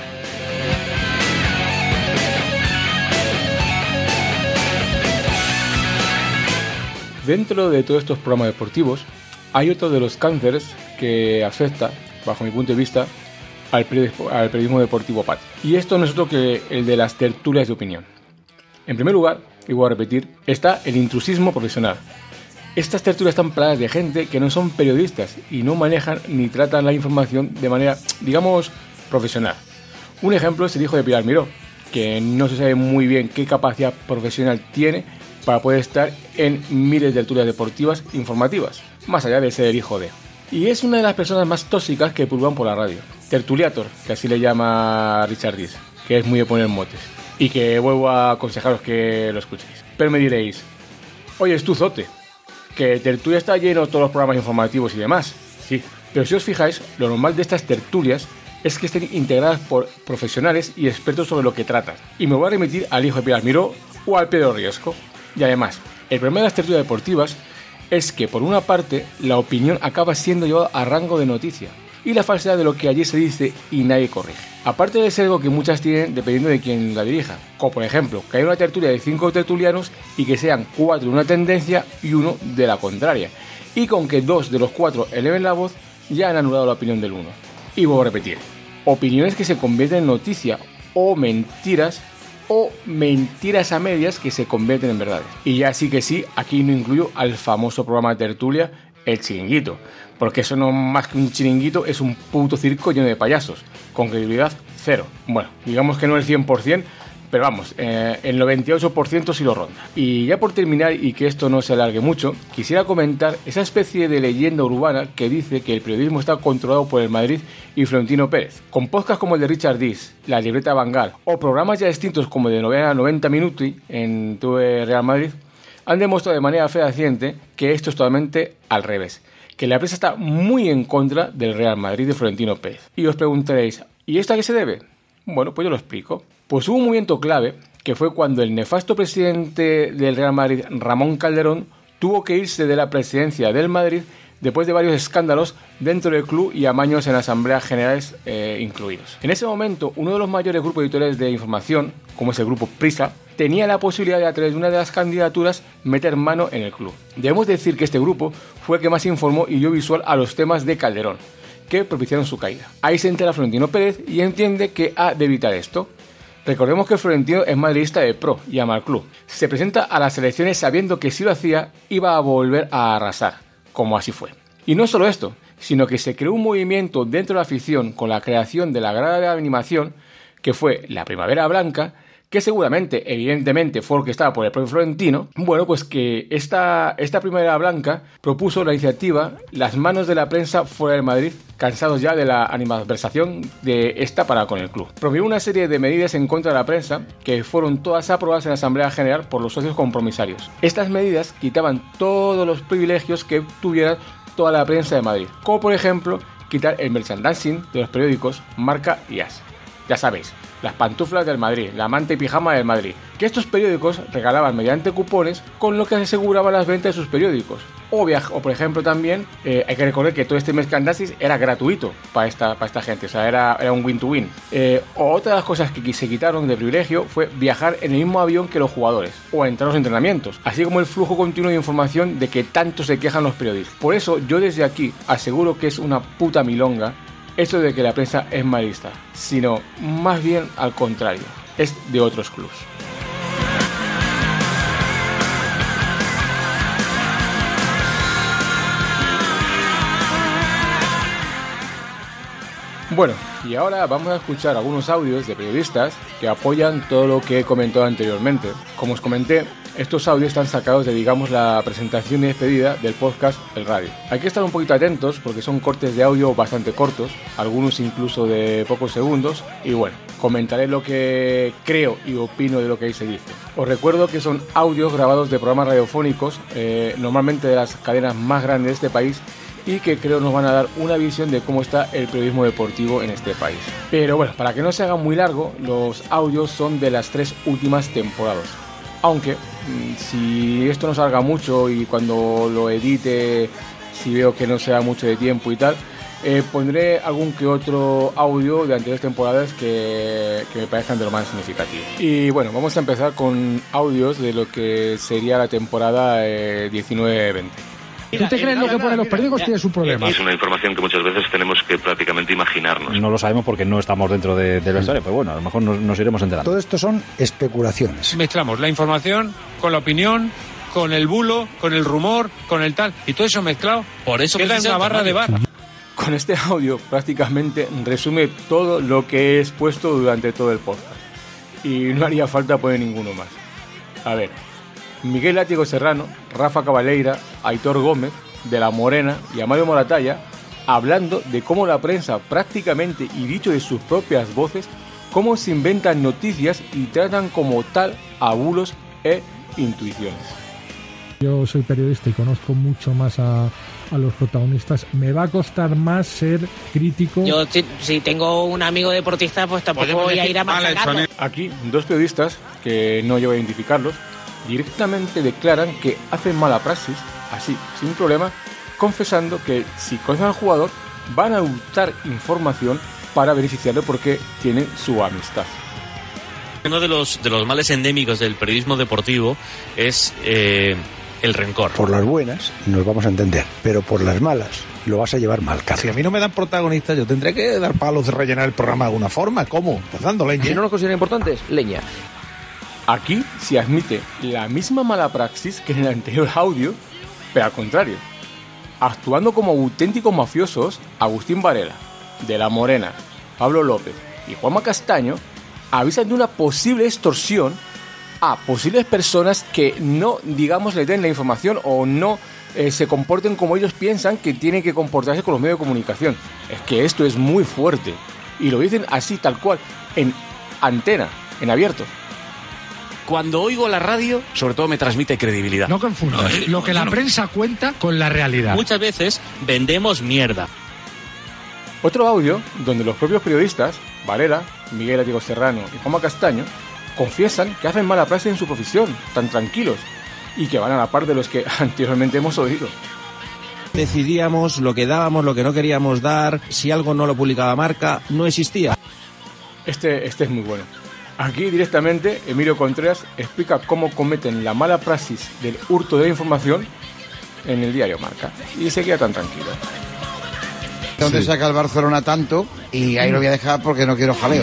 Dentro de todos estos programas deportivos, hay otro de los cánceres que afecta, bajo mi punto de vista, al periodismo, al periodismo deportivo aparte. Y esto no es otro que el de las tertulias de opinión. En primer lugar, y voy a repetir, está el intrusismo profesional. Estas tertulias están plagadas de gente que no son periodistas y no manejan ni tratan la información de manera, digamos, profesional. Un ejemplo es el hijo de Pilar Miró, que no se sabe muy bien qué capacidad profesional tiene para poder estar en miles de tertulias deportivas informativas, más allá de ser el hijo de. Y es una de las personas más tóxicas que pulvan por la radio. Tertuliator, que así le llama Richard Diez, que es muy de poner motes, y que vuelvo a aconsejaros que lo escuchéis. Pero me diréis, oye, es tu zote, que tertulia está lleno de todos los programas informativos y demás. Sí, pero si os fijáis, lo normal de estas tertulias es que estén integradas por profesionales y expertos sobre lo que tratan. Y me voy a remitir al hijo de Pilar Miró o al Pedro Riesco. Y además, el problema de las tertulias deportivas es que, por una parte, la opinión acaba siendo llevada a rango de noticia y la falsedad de lo que allí se dice y nadie corrige. Aparte del sesgo que muchas tienen dependiendo de quién la dirija, como por ejemplo que haya una tertulia de cinco tertulianos y que sean cuatro de una tendencia y uno de la contraria, y con que dos de los cuatro eleven la voz ya han anulado la opinión del uno. Y vuelvo a repetir, opiniones que se convierten en noticia o mentiras, o mentiras a medias que se convierten en verdades. Y ya sí que sí, aquí no incluyo al famoso programa de tertulia El Chiringuito, porque eso no más que un chiringuito, es un puto circo lleno de payasos, con credibilidad cero. Bueno, digamos que no el cien por ciento, pero vamos, eh, el noventa y ocho por ciento sí lo ronda. Y ya por terminar, y que esto no se alargue mucho, quisiera comentar esa especie de leyenda urbana que dice que el periodismo está controlado por el Madrid y Florentino Pérez. Con podcasts como el de Richard Diez, La Libreta Bangal, o programas ya distintos como el de noventa, noventa Minuti en T V Real Madrid, han demostrado de manera fehaciente que esto es totalmente al revés, que la prensa está muy en contra del Real Madrid de Florentino Pérez. Y os preguntaréis, ¿y esto a qué se debe? Bueno, pues yo lo explico. Pues hubo un movimiento clave, que fue cuando el nefasto presidente del Real Madrid, Ramón Calderón, tuvo que irse de la presidencia del Madrid después de varios escándalos dentro del club y amaños en asambleas generales eh, incluidos. En ese momento, uno de los mayores grupos editoriales de información, como es el grupo Prisa, tenía la posibilidad de, a través de una de las candidaturas, meter mano en el club. Debemos decir que este grupo fue el que más informó y dio visual a los temas de Calderón, que propiciaron su caída. Ahí se entera Florentino Pérez y entiende que ha de evitar esto. Recordemos que Florentino es madridista de pro y ama al club. Se presenta a las elecciones sabiendo que si lo hacía iba a volver a arrasar, como así fue. Y no solo esto, sino que se creó un movimiento dentro de la afición con la creación de la grada de animación, que fue la Primavera Blanca, que seguramente, evidentemente, fue orquestada por el propio Florentino. Bueno, pues que esta, esta Primavera Blanca propuso la iniciativa Las manos de la prensa fuera del Madrid, cansados ya de la animadversación de esta para con el club. Promovió una serie de medidas en contra de la prensa, que fueron todas aprobadas en la Asamblea General por los socios compromisarios. Estas medidas quitaban todos los privilegios que tuviera toda la prensa de Madrid, como por ejemplo quitar el merchandising de los periódicos Marca y As. Ya sabéis, las pantuflas del Madrid, la manta y pijama del Madrid, que estos periódicos regalaban mediante cupones con lo que aseguraban las ventas de sus periódicos. O, viaj- o por ejemplo también, eh, hay que recordar que todo este merchandising era gratuito para esta, para esta gente, o sea, era, era un win-to-win. Eh, otra de las cosas que se quitaron de privilegio fue viajar en el mismo avión que los jugadores, o entrar a los entrenamientos, así como el flujo continuo de información de que tanto se quejan los periodistas. Por eso yo desde aquí aseguro que es una puta milonga esto de que la prensa es madridista, sino más bien al contrario, es de otros clubes. Bueno, y ahora vamos a escuchar algunos audios de periodistas que apoyan todo lo que he comentado anteriormente. Como os comenté, estos audios están sacados de, digamos, la presentación y despedida del podcast El Radio. Hay que estar un poquito atentos porque son cortes de audio bastante cortos, algunos incluso de pocos segundos, y bueno, comentaré lo que creo y opino de lo que ahí se dice. Os recuerdo que son audios grabados de programas radiofónicos, eh, normalmente de las cadenas más grandes de este país, y que creo nos van a dar una visión de cómo está el periodismo deportivo en este país. Pero bueno, para que no se haga muy largo, los audios son de las tres últimas temporadas. Aunque, si esto no salga mucho y cuando lo edite, si veo que no sea mucho de tiempo y tal, eh, pondré algún que otro audio de anteriores temporadas que, que me parezcan de lo más significativo. Y bueno, vamos a empezar con audios de lo que sería la temporada eh, diecinueve veinte. ¿Tú te crees lo que ponen los periódicos? Tienes un problema. Es una información que muchas veces tenemos que prácticamente imaginarnos. No lo sabemos porque no estamos dentro de, de la historia, pero bueno, a lo mejor nos, nos iremos enterando. Todo esto son especulaciones. Mezclamos la información con la opinión, con el bulo, con el rumor, con el tal, y todo eso mezclado, por eso queda en una barra de bar. Con este audio prácticamente resume todo lo que he expuesto durante todo el podcast. Y no haría falta poner ninguno más. A ver... Miguel Látigo Serrano, Rafa Cabaleira, Aitor Gómez, De la Morena y Amalio Moratalla hablando de cómo la prensa prácticamente y dicho de sus propias voces, cómo se inventan noticias y tratan como tal a bulos e intuiciones. Yo soy periodista y conozco mucho más a, a los protagonistas. Me va a costar más ser crítico. Yo si, si tengo un amigo deportista, pues tampoco voy a ir a machacarlo. Aquí, dos periodistas, que no llevo a identificarlos, directamente declaran que hacen mala praxis, así, sin problema, confesando que si conocen al jugador van a buscar información para beneficiarlo porque tienen su amistad. Uno de los, de los males endémicos del periodismo deportivo es eh, el rencor. Por las buenas nos vamos a entender, pero por las malas lo vas a llevar mal. Si a mí no me dan protagonistas, yo tendré que dar palos de rellenar el programa de alguna forma. ¿Cómo? Pues dando leña. Si no nos consideran importantes, leña. Aquí se admite la misma mala praxis que en el anterior audio, pero al contrario. Actuando como auténticos mafiosos, Agustín Varela, De la Morena, Pablo López y Juanma Castaño avisan de una posible extorsión a posibles personas que no, digamos, le den la información o no eh, se comporten como ellos piensan que tienen que comportarse con los medios de comunicación. Es que esto es muy fuerte. Y lo dicen así, tal cual, en antena, en abierto. Cuando oigo la radio, sobre todo me transmite credibilidad. No confundas lo que la prensa cuenta con la realidad. Muchas veces vendemos mierda. Otro audio donde los propios periodistas, Varela, Miguel Látigo Serrano y Juanma Castaño, confiesan que hacen mala praxis en su profesión, tan tranquilos, y que van a la par de los que anteriormente hemos oído. Decidíamos lo que dábamos, lo que no queríamos dar, si algo no lo publicaba Marca, no existía. Este, este es muy bueno. Aquí directamente Emilio Contreras explica cómo cometen la mala praxis del hurto de información en el diario Marca. Y se queda tan tranquilo. ¿Dónde sí. saca el Barcelona tanto? Y ahí lo voy a dejar porque no quiero jaleo.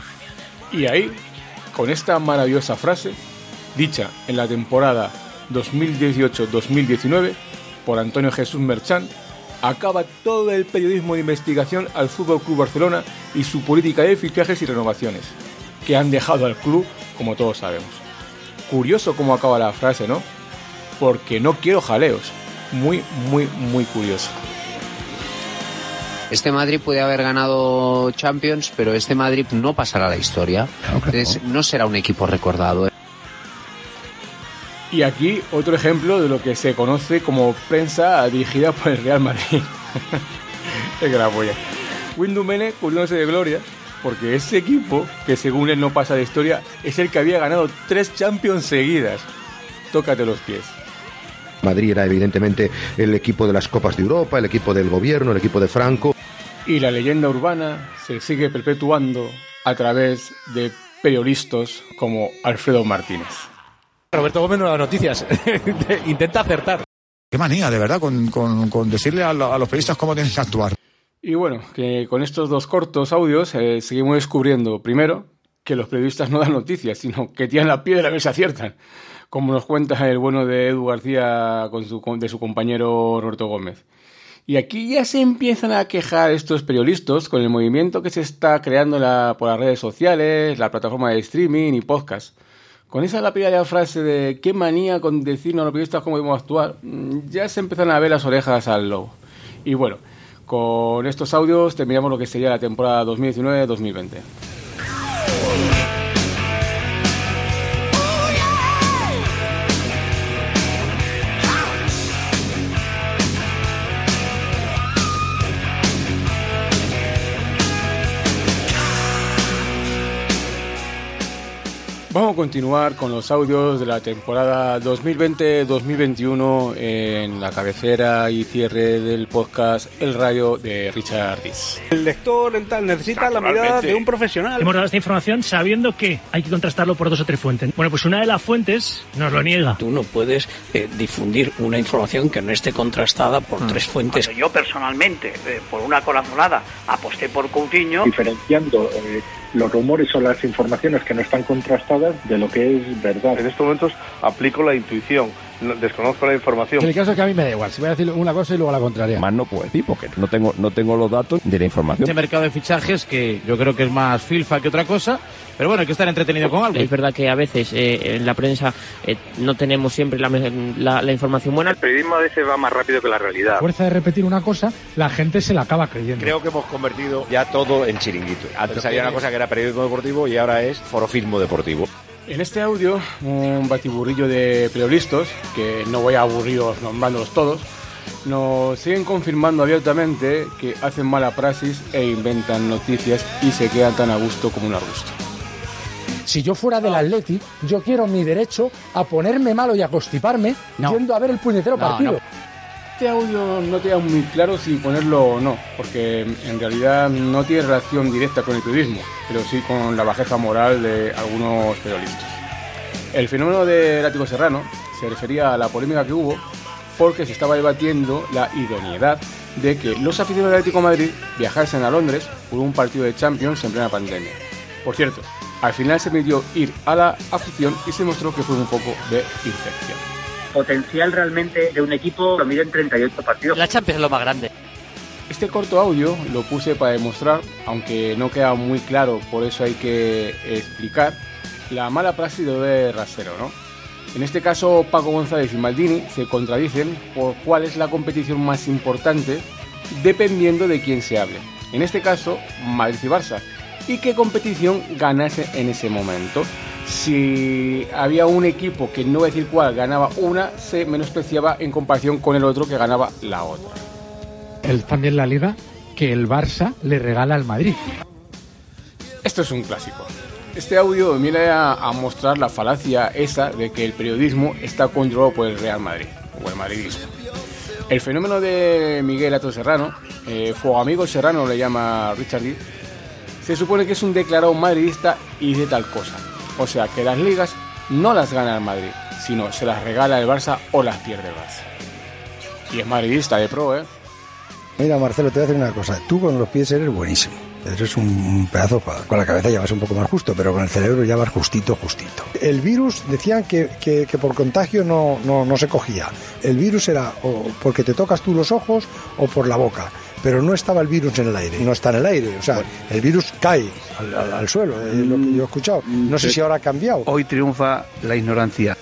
Y ahí, con esta maravillosa frase, dicha en la temporada dos mil dieciocho dos mil diecinueve por Antonio Jesús Merchán, acaba todo el periodismo de investigación al F C Barcelona y su política de fichajes y renovaciones, que han dejado al club, como todos sabemos. Curioso cómo acaba la frase, ¿no? Porque no quiero jaleos. Muy, muy, muy curioso. Este Madrid puede haber ganado Champions, pero este Madrid no pasará a la historia. Entonces, no será un equipo recordado. Y aquí otro ejemplo de lo que se conoce como prensa dirigida por el Real Madrid. Es que la polla. Windum Mene cubriéndose de gloria porque ese equipo, que según él no pasa de historia, es el que había ganado tres Champions seguidas. Tócate los pies. Madrid era evidentemente el equipo de las Copas de Europa, el equipo del gobierno, el equipo de Franco. Y la leyenda urbana se sigue perpetuando a través de periodistas como Alfredo Martínez. Roberto Gómez no da noticias, intenta acertar. Qué manía, de verdad, con, con, con decirle a, lo, a los periodistas cómo tienen que actuar. Y bueno, que con estos dos cortos audios eh, seguimos descubriendo, primero, que los periodistas no dan noticias, sino que tiran la piedra a ver si aciertan, como nos cuenta el bueno de Edu García con su, con, de su compañero Roberto Gómez. Y aquí ya se empiezan a quejar estos periodistas con el movimiento que se está creando la, por las redes sociales, la plataforma de streaming y podcast. Con esa lapidaria frase de qué manía con decirnos a los periodistas cómo debemos actuar, ya se empiezan a ver las orejas al lobo. Y bueno, con estos audios terminamos lo que sería la temporada dos mil diecinueve dos mil veinte. Vamos a continuar con los audios de la temporada dos mil veinte dos mil veintiuno en la cabecera y cierre del podcast El Rayo de Richard Riz. El lector el tal, necesita la mirada de un profesional. Hemos dado esta información sabiendo que hay que contrastarlo por dos o tres fuentes. Bueno, pues una de las fuentes nos lo niega. Tú no puedes eh, difundir una información que no esté contrastada por mm. tres fuentes. Cuando yo personalmente, eh, por una corazonada, aposté por Coutinho. Diferenciando eh, los rumores o las informaciones que no están contrastadas de lo que es verdad. En estos momentos aplico la intuición, no, desconozco la información. En el caso es que a mí me da igual, si voy a decir una cosa y luego la contraria. Más no puedo decir porque no tengo, no tengo los datos de la información. Este mercado de fichajes que yo creo que es más filfa que otra cosa, pero bueno, hay que estar entretenido con algo. Es verdad que a veces eh, en la prensa eh, no tenemos siempre la, la, la información buena. El periodismo a veces va más rápido que la realidad. A fuerza de repetir una cosa, la gente se la acaba creyendo. Creo que hemos convertido ya todo en chiringuito. Antes había una cosa que era periodismo deportivo y ahora es forofismo deportivo. En este audio, un batiburrillo de periodistas, que no voy a aburriros nombrándolos todos, nos siguen confirmando abiertamente que hacen mala praxis e inventan noticias y se quedan tan a gusto como un arbusto. Si yo fuera del Athletic, yo quiero mi derecho a ponerme malo y a constiparme no. yendo a ver el puñetero no, partido. No. Este audio no te da muy claro si ponerlo o no, porque en realidad no tiene relación directa con el periodismo, pero sí con la bajeza moral de algunos periodistas. El fenómeno de Látigo Serrano se refería a la polémica que hubo porque se estaba debatiendo la idoneidad de que los aficionados del Atlético de Madrid viajasen a Londres por un partido de Champions en plena pandemia. Por cierto, al final se permitió ir a la afición y se mostró que fue un foco de infección. Potencial realmente de un equipo lo mide en treinta y ocho partidos. La Champions es lo más grande. Este corto audio lo puse para demostrar, aunque no queda muy claro, por eso hay que explicar, la mala praxis de rasero, ¿no? En este caso, Paco González y Maldini se contradicen por cuál es la competición más importante dependiendo de quién se hable. En este caso, Madrid y Barça. ¿Y qué competición ganase en ese momento? Si había un equipo que no voy a decir cuál ganaba una, se menospreciaba en comparación con el otro que ganaba la otra. El, también la liga que el Barça le regala al Madrid. Esto es un clásico. Este audio viene a, a mostrar la falacia esa de que el periodismo está controlado por el Real Madrid o el madridismo. El fenómeno de Miguel Látigo Serrano, eh, Fuego Serrano le llama Richard Riz, se supone que es un declarado madridista y de tal cosa. O sea, que las ligas no las gana el Madrid, sino se las regala el Barça o las pierde el Barça. Y es madridista de pro, ¿eh? Mira, Marcelo, te voy a decir una cosa. Tú con los pies eres buenísimo. Eres un pedazo, con la cabeza ya vas un poco más justo, pero con el cerebro ya vas justito, justito. El virus, decían que, que, que por contagio no, no, no se cogía. El virus era o porque te tocas tú los ojos o por la boca. Pero no estaba el virus en el aire, no está en el aire, o sea, el virus cae al, al, al suelo, es lo que yo he escuchado. No sé si ahora ha cambiado. Hoy triunfa la ignorancia.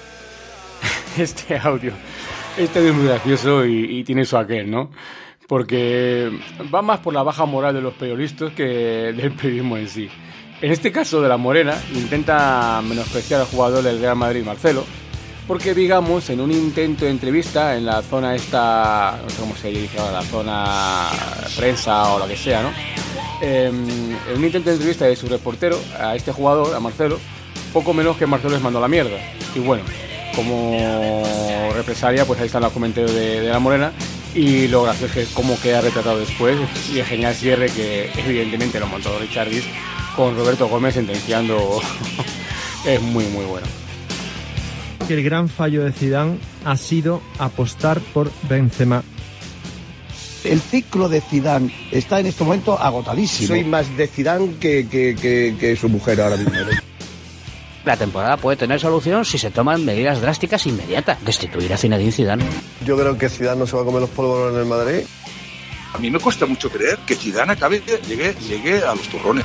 Este audio, este audio es muy gracioso y, y tiene su aquel, ¿no? Porque va más por la baja moral de los periodistas que del periodismo en sí. En este caso de la Morena, intenta menospreciar al jugador del Real Madrid, Marcelo, porque digamos en un intento de entrevista en la zona esta, no sé cómo se dice ahora, la zona prensa o lo que sea, ¿no? Eh, en un intento de entrevista de su reportero a este jugador, a Marcelo, poco menos que Marcelo les mandó la mierda. Y bueno, como represalia, pues ahí están los comentarios de, de La Morena, y lo gracioso es cómo queda retratado después, y el genial cierre que evidentemente lo montó Richardis con Roberto Gómez sentenciando. Es muy muy bueno. El gran fallo de Zidane ha sido apostar por Benzema. El ciclo de Zidane está en este momento agotadísimo. Soy más de Zidane que, que, que, que su mujer ahora mismo. La temporada puede tener solución si se toman medidas drásticas inmediatas. Destituir a Zinedine Zidane. Yo creo que Zidane no se va a comer los polvorones en el Madrid. A mí me cuesta mucho creer que Zidane acabe, llegue, llegue a los turrones.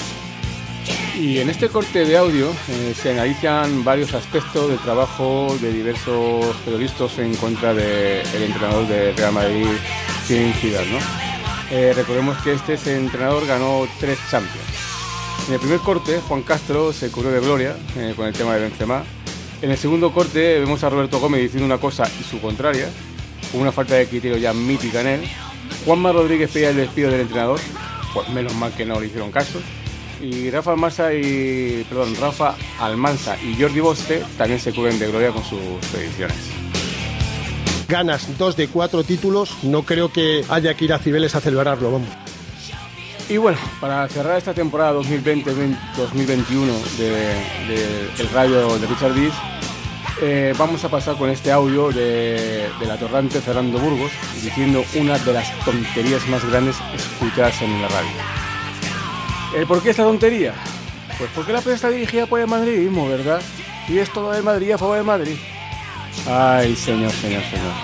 Y en este corte de audio eh, se analizan varios aspectos del trabajo de diversos periodistas en contra del entrenador de Real Madrid, Zinedine Zidane, ¿no? Eh, recordemos que este ese entrenador ganó tres Champions. En el primer corte, Juan Castro se cubrió de gloria eh, con el tema de Benzema. En el segundo corte vemos a Roberto Gómez diciendo una cosa y su contraria, con una falta de criterio ya mítica en él. Juanma Rodríguez pedía el despido del entrenador, pues menos mal que no le hicieron caso. Y Rafa Almansa y perdón, Rafa Almansa y Jordi Boste también se cubren de gloria con sus predicciones. Ganas dos de cuatro títulos, no creo que haya que ir a Cibeles a celebrarlo, vamos. Y bueno, para cerrar esta temporada dos mil veinte dos mil veintiuno de, de, del radio de Richardis, eh, vamos a pasar con este audio de, del atorrante Fernando Burgos diciendo una de las tonterías más grandes escuchadas en la radio. ¿El por qué esta tontería? Pues porque la prensa está dirigida por el madridismo, ¿verdad? Y es todo del Madrid a favor del Madrid. Ay, señor, señor, señor.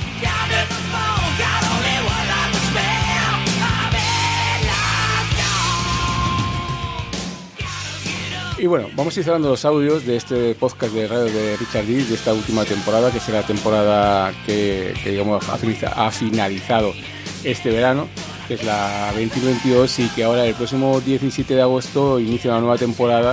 Y bueno, vamos a ir cerrando los audios de este podcast de radio de Richardis de esta última temporada, que será la temporada que, que digamos ha finalizado este verano, que es la veintiuno veintidós, y que ahora el próximo diecisiete de agosto inicia una nueva temporada,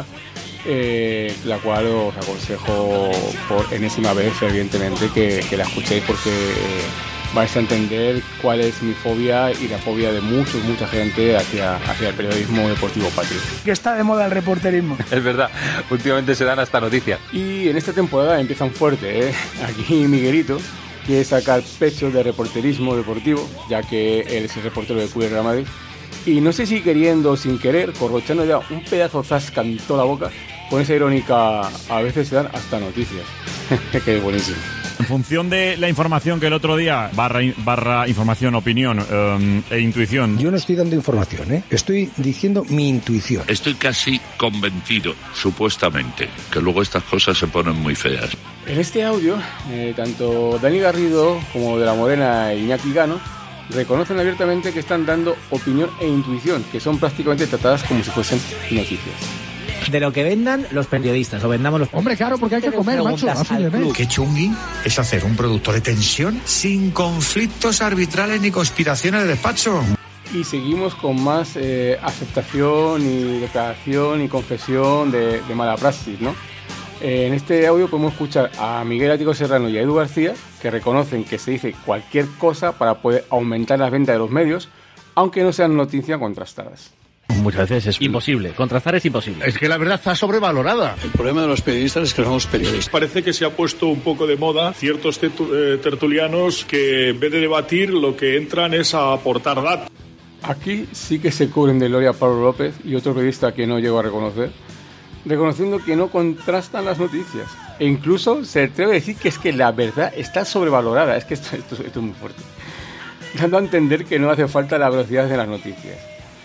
eh, la cual os aconsejo por enésima vez evidentemente que, que la escuchéis, porque eh, vais a entender cuál es mi fobia y la fobia de muchos, mucha gente hacia, hacia el periodismo deportivo patrio. Que está de moda el reporterismo. Es verdad, últimamente se dan hasta noticias. Y en esta temporada empiezan fuerte, ¿eh? Aquí Miguelito quiere sacar pecho de reporterismo deportivo, ya que él es el reportero del Club de Real Madrid. Y no sé si queriendo o sin querer, corrochando ya un pedazo zasca en toda la boca, con esa irónica, a veces se dan hasta noticias. Que buenísimo. En función de la información que el otro día, barra, barra información, opinión um, e intuición. Yo no estoy dando información, ¿eh? Estoy diciendo mi intuición. Estoy casi convencido, supuestamente, que luego estas cosas se ponen muy feas. En este audio, eh, tanto Dani Garrido como de la Morena e Iñaki Gano reconocen abiertamente que están dando opinión e intuición, que son prácticamente tratadas como si fuesen noticias. De lo que vendan los periodistas, o vendamos los... Hombre, claro, porque hay que comer, macho. Qué chungui es hacer un producto de tensión sin conflictos arbitrales ni conspiraciones de despacho. Y seguimos con más eh, aceptación y declaración y confesión de, de mala praxis, ¿no? Eh, en este audio podemos escuchar a Miguel Ático Serrano y a Edu García, que reconocen que se dice cualquier cosa para poder aumentar las ventas de los medios, aunque no sean noticias contrastadas. Muchas veces es imposible, contrastar es imposible. Es que la verdad está sobrevalorada. El problema de los periodistas es que somos periodistas. Parece que se ha puesto un poco de moda ciertos tertulianos que en vez de debatir lo que entran es a aportar datos. Aquí sí que se cubren de gloria Pablo López y otro periodista que no llego a reconocer, reconociendo que no contrastan las noticias. E incluso se atreve a decir que es que la verdad está sobrevalorada. Es que esto, esto, esto es muy fuerte. Dando a entender que no hace falta la velocidad de las noticias.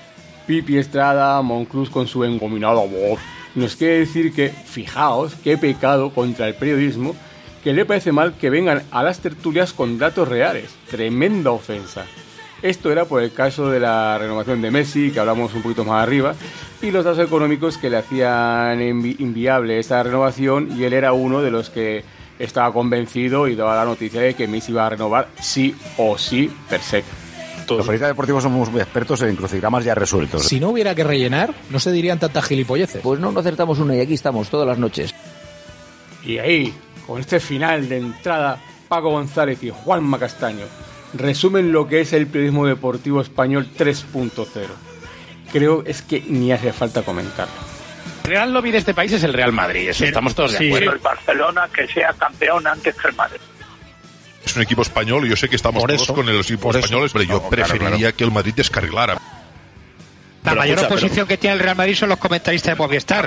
Pipi Estrada, Monclús con su engominada voz, nos quiere decir que, fijaos, qué pecado contra el periodismo, que le parece mal que vengan a las tertulias con datos reales. Tremenda ofensa. Esto era por el caso de la renovación de Messi, que hablamos un poquito más arriba, y los datos económicos que le hacían invi- inviable esa renovación, y él era uno de los que estaba convencido y daba la noticia de que Messi iba a renovar sí o sí per se. Los periodistas deportivos somos muy expertos en crucigramas ya resueltos. Si no hubiera que rellenar, no se dirían tantas gilipolleces. Pues no, no acertamos una y aquí estamos todas las noches. Y ahí, con este final de entrada, Paco González y Juanma Castaño resumen lo que es el periodismo deportivo español tres punto cero. Creo es que ni hace falta comentarlo. El Real lobby de este país es el Real Madrid, eso estamos todos de Sí, acuerdo. el Barcelona que sea campeón antes que el Madrid. Es un equipo español y yo sé que estamos Por todos eso, con los equipos españoles, pero yo No, preferiría claro, claro. que el Madrid descarrilara. La Pero mayor escucha, oposición que tiene el Real Madrid son los comentaristas de Movistar.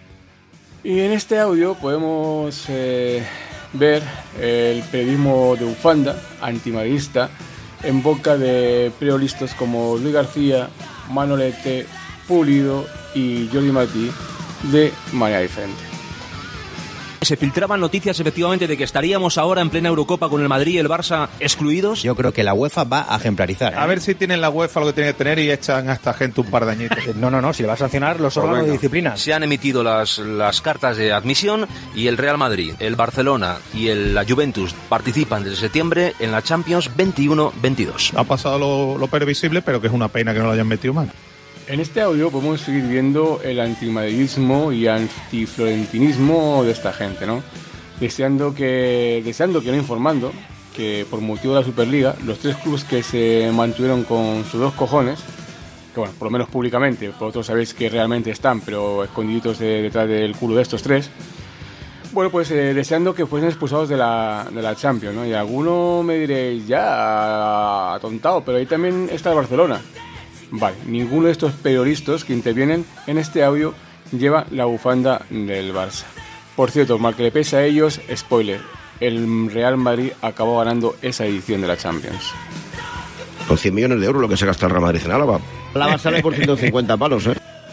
Y en este audio podemos eh, ver el periodismo de bufanda antimadridista en boca de periodistas como Luis García, Manolete, Pulido y Jordi Martí de manera diferente. Se filtraban noticias efectivamente de que estaríamos ahora en plena Eurocopa con el Madrid y el Barça excluidos. Yo creo que la UEFA va a ejemplarizar. A ver si tienen la UEFA lo que tiene que tener y echan a esta gente un par de añitos. No, no, no, si le va a sancionar los órganos de disciplina. Se han emitido las, las cartas de admisión y el Real Madrid, el Barcelona y el, la Juventus participan desde septiembre en la Champions veintiuno veintidós. Ha pasado lo, lo previsible, pero que es una pena que no lo hayan metido mal. En este audio podemos seguir viendo el antimadridismo y antiflorentinismo de esta gente, ¿no? Deseando que, deseando que no informando, que por motivo de la Superliga, los tres clubes que se mantuvieron con sus dos cojones, que bueno, por lo menos públicamente, vosotros sabéis que realmente están, pero escondiditos de, detrás del culo de estos tres, bueno, pues eh, deseando que fuesen expulsados de la, de la Champions, ¿no? Y alguno me diréis, ya, atontado, pero ahí también está el Barcelona. Vale, ninguno de estos periodistas que intervienen en este audio lleva la bufanda del Barça. Por cierto, mal que le pese a ellos, spoiler, el Real Madrid acabó ganando esa edición de la Champions. Con cien millones de euros lo que se gasta el Real Madrid en Álava. Álava sale por ciento cincuenta palos, ¿eh?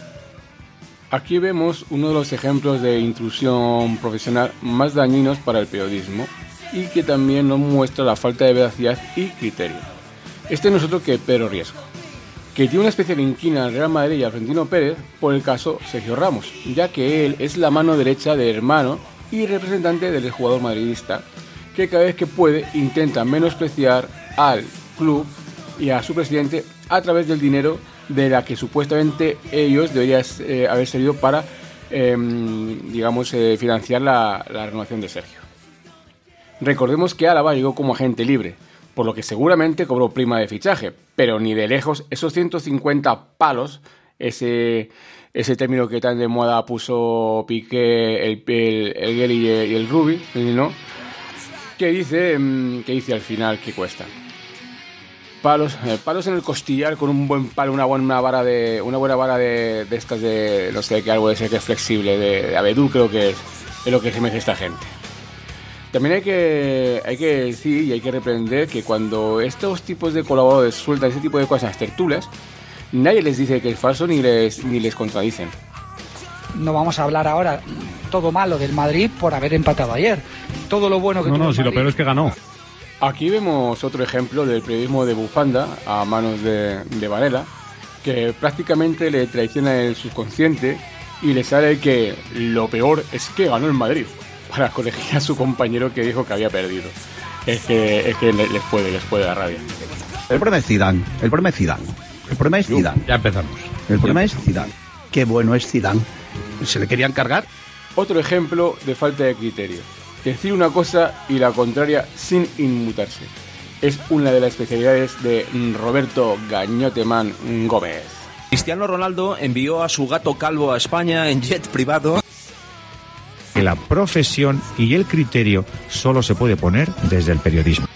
Aquí vemos uno de los ejemplos de intrusión profesional más dañinos para el periodismo y que también nos muestra la falta de veracidad y criterio. Este no es otro que Pedro Riesco, que tiene una especial inquina al Real Madrid y a Florentino Pérez por el caso Sergio Ramos, ya que él es la mano derecha del hermano y representante del jugador madridista, que cada vez que puede intenta menospreciar al club y a su presidente a través del dinero de la que supuestamente ellos deberían eh, haber servido para, eh, digamos, eh, financiar la, la renovación de Sergio. Recordemos que Álava llegó como agente libre, por lo que seguramente cobró prima de fichaje, pero ni de lejos esos ciento cincuenta palos, ese, ese término que tan de moda puso Piqué, el, el, el Geli y el, y el Rubi, ¿no? Que dice, que dice al final que cuesta. Palos, eh, palos en el costillar con un buen palo, una buena vara de, una buena vara de, de estas de, no sé, que algo de ser que es flexible, de, de abedul creo que es, es lo que se merece esta gente. También hay que, hay que decir y hay que reprender que cuando estos tipos de colaboradores sueltan ese tipo de cosas en las tertulias, nadie les dice que es falso ni les, ni les contradicen. No vamos a hablar ahora todo malo del Madrid por haber empatado ayer. Todo lo bueno que No, tuvo no, el si lo Madrid. peor es que ganó. Aquí vemos otro ejemplo del periodismo de bufanda a manos de, de Varela, que prácticamente le traiciona el subconsciente y le sale que lo peor es que ganó el Madrid, para corregir a su compañero que dijo que había perdido. Es que, es que les puede, les puede dar rabia. El problema es Zidane. El problema es Zidane. El problema es Zidane. Ya empezamos. El problema es Zidane. Qué bueno es Zidane. ¿Se le querían cargar? Otro ejemplo de falta de criterio. Decir una cosa y la contraria sin inmutarse. Es una de las especialidades de Roberto Gañoteman Gómez. Cristiano Ronaldo envió a su gato calvo a España en jet privado. Que la profesión y el criterio solo se puede poner desde el periodismo.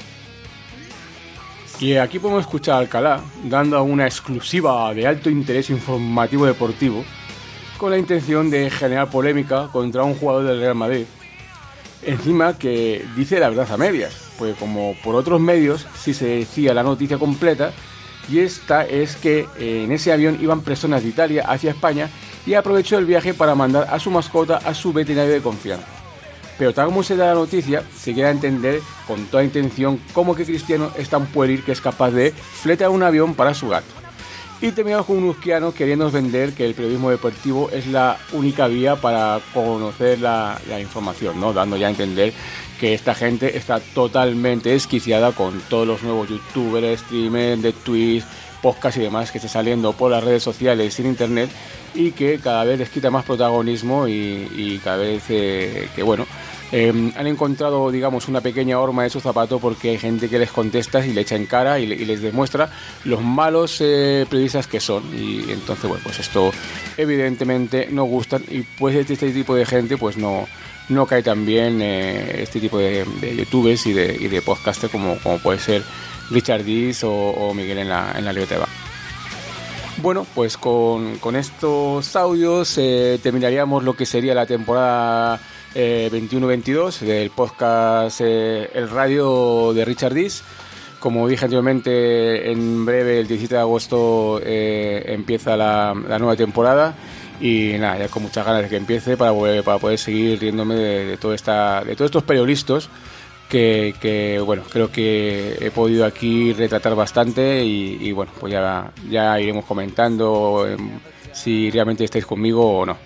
Y aquí podemos escuchar a Alcalá dando una exclusiva de alto interés informativo deportivo con la intención de generar polémica contra un jugador del Real Madrid. Encima que dice la verdad a medias, pues como por otros medios sí se decía la noticia completa, y esta es que en ese avión iban personas de Italia hacia España y aprovechó el viaje para mandar a su mascota a su veterinario de confianza. Pero tal como se da la noticia, se queda a entender con toda intención cómo que Cristiano es tan pueril que es capaz de fletar un avión para su gato. Y terminamos con un usquiano queriendo vender que el periodismo deportivo es la única vía para conocer la, la información, ¿no? Dando ya a entender que esta gente está totalmente desquiciada con todos los nuevos youtubers, streamers de Twitch, podcast y demás que están saliendo por las redes sociales y en internet, y que cada vez les quita más protagonismo y, y cada vez eh, que bueno eh, han encontrado, digamos, una pequeña horma de su zapato, porque hay gente que les contesta y le echa en cara y, le, y les demuestra los malos eh, periodistas que son, y entonces, bueno, pues esto evidentemente no gustan, y pues este, este tipo de gente pues no, no cae tan bien eh, este tipo de, de youtubers y de, y de podcasters como, como puede ser Richard Dis o, o Miguel en la, en la Liga. Bueno, pues con, con estos audios eh, terminaríamos lo que sería la temporada eh, veintiuno veintidós del podcast eh, El Radio de Richard Dis. Como dije anteriormente, en breve, el diecisiete de agosto, eh, empieza la, la nueva temporada, y nada, ya con muchas ganas de que empiece para poder, para poder seguir riéndome de, de, toda esta, de todos estos periodistas que, que, bueno, creo que he podido aquí retratar bastante, y, y bueno, pues ya, ya iremos comentando eh, si realmente estáis conmigo o no.